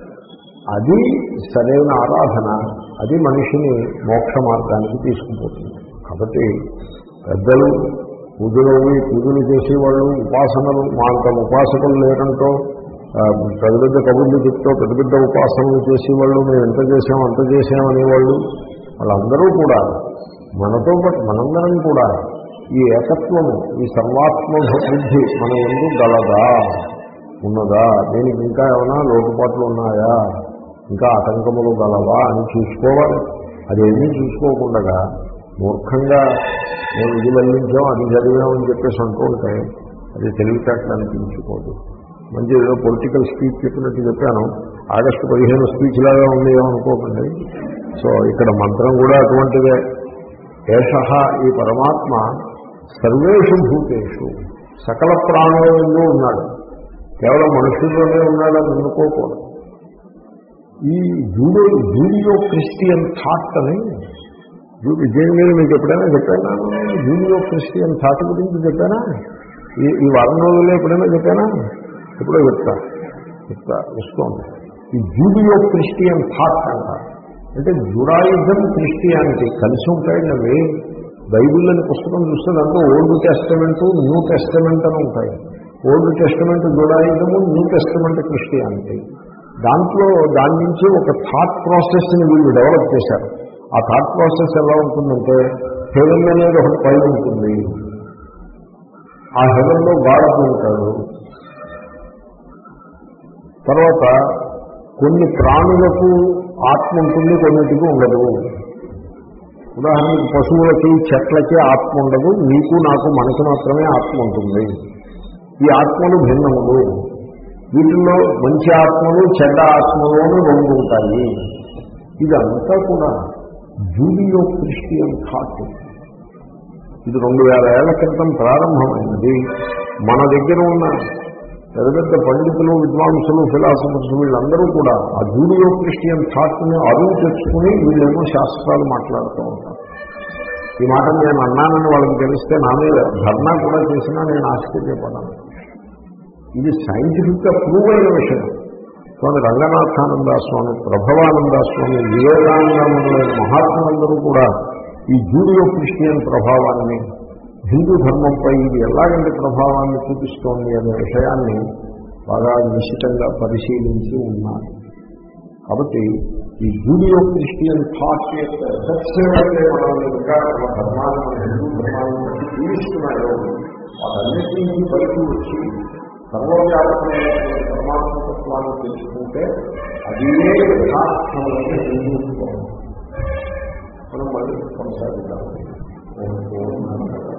అది సరైన ఆరాధన, అది మనిషిని మోక్ష మార్గానికి తీసుకుపోతుంది. కాబట్టి పెద్దలు పూజలు పూజలు చేసేవాళ్ళు, ఉపాసనలు మా అంత ఉపాసకులు లేదంటో పెద్ద పెద్ద కబుర్లు చెప్తూ పెద్ద పెద్ద ఉపాసనలు చేసేవాళ్ళు, మేము ఎంత చేసాం అంత చేసామనేవాళ్ళు, వాళ్ళందరూ కూడా మనతో పాటు మనందరం కూడా ఈ ఏకత్వము, ఈ సర్వాత్మ బుద్ధి మన ఎందు గలదా, ఉన్నదా, దీనికి ఇంకా ఏమైనా లోటుపాట్లు ఉన్నాయా, ఇంకా ఆటంకములు గలవా అని చూసుకోవాలి. అదేమీ చూసుకోకుండా మూర్ఖంగా మేము ఇది వల్లించాం అది చదివామని చెప్పేసి అంటూ ఉంటే అది తెలివితేటలు అనిపించుకోదు. మంచి ఏదో పొలిటికల్ స్పీచ్ చెప్పినట్టు చెప్పాను. ఆగస్టు పదిహేను స్పీచ్ లాగా ఉంది ఏమనుకోకండి. సో ఇక్కడ మంత్రం కూడా అటువంటిదే. ఏషః ఈ పరమాత్మ సర్వేషు భూతేషు సకల ప్రాణులలో ఉన్నాడు, కేవలం మనుషుల్లోనే ఉన్నాడని అనుకోకూడదు. ఈ జూడో జూడియో క్రిస్టియన్ థాట్ అని విజయం మీద మీకు ఎప్పుడైనా చెప్పానా? జూడియో క్రిస్టియన్ థాట్ గురించి చెప్పానా? ఈ ఈ వారం రోజుల్లో ఎప్పుడైనా చెప్పానా? ఎప్పుడో చెప్తా చెప్తా వస్తోంది. ఈ జూడియో క్రిస్టియన్ థాట్ అంటారు. అంటే జుడాయిజం క్రిస్టియానిటీ కలిసి ఉంటాయండి అవి. బైబిల్ అని పుస్తకం చూస్తే దాంట్లో ఓల్డ్ టెస్టమెంట్ న్యూ టెస్టమెంట్ అని ఉంటాయి. ఓల్డ్ టెస్టమెంట్ జుడాయిజము, న్యూ టెస్టమెంట్ క్రిస్టియానిటీ. దాంట్లో దాని నుంచి ఒక థాట్ ప్రాసెస్ని వీళ్ళు డెవలప్ చేశారు. ఆ థాట్ ప్రాసెస్ ఎలా ఉంటుందంటే హెవెన్ అనేది ఒకటి పైన ఉంటుంది, ఆ హెవెన్లో గాడ్ ఉంటాడు. తర్వాత కొన్ని ప్రాణులకు ఆత్మ ఉంటుంది, కొన్నిటికి ఉండదు. ఉదాహరణకు పశువులకి చెట్లకి ఆత్మ ఉండదు, నీకు నాకు మనకి మాత్రమే ఆత్మ ఉంటుంది. ఈ ఆత్మలు భిన్నములు. వీటిల్లో మంచి ఆత్మలు చెడ్డ ఆత్మలు రెండు ఉంటాయి. ఇదంతా కూడా జూడియో క్రిస్టియన్ థాట్. ఇది రెండు వేల ఏళ్ల క్రితం ప్రారంభమైనది. మన దగ్గర ఉన్న పెద్ద పెద్ద పండితులు, విద్వాంసులు, ఫిలాసఫర్స్ వీళ్ళందరూ కూడా ఆ జూడియో క్రిస్టియన్ థాట్ని అరువు తెచ్చుకుని వీళ్ళేమో శాస్త్రాలు మాట్లాడుతూ ఉంటారు. ఈ మాట నేను అన్నానని వాళ్ళకి తెలిస్తే నా మీద ధర్నా కూడా చేసినా నేను ఆశ్చర్యపడాను. ఇది సైంటిఫిక్గా ప్రూవ్ అయిన విషయం. స్వామి రంగనాథానంద స్వామి, ప్రభవానంద స్వామి, వివేకానంద మొదలైన మహాత్ములందరూ కూడా ఈ జూడియో క్రిస్టియన్ ప్రభావాన్ని, హిందూ ధర్మంపై ఇది ఎలాగంటే ప్రభావాన్ని చూపిస్తోంది అనే విషయాన్ని బాగా నిశ్చితంగా పరిశీలించి ఉన్నారు. కాబట్టి ఈ జూడియో క్రిస్టియన్ థాట్ యొక్క ఎఫెక్ట్స్ ఏవైతే మనం ఇంకా మన ధర్మాన్ని, మన హిందూ ధర్మాన్ని జీవిస్తున్నాయో వాటన్నిటినీ బయటకు వచ్చి సర్వవ్యాపకమైన పరమాత్మతత్వాన్ని తెలుసుకుంటే అదే యథార్థమైన హిందూత్వం. మనం మళ్ళీ కొనసాగిద్దాం.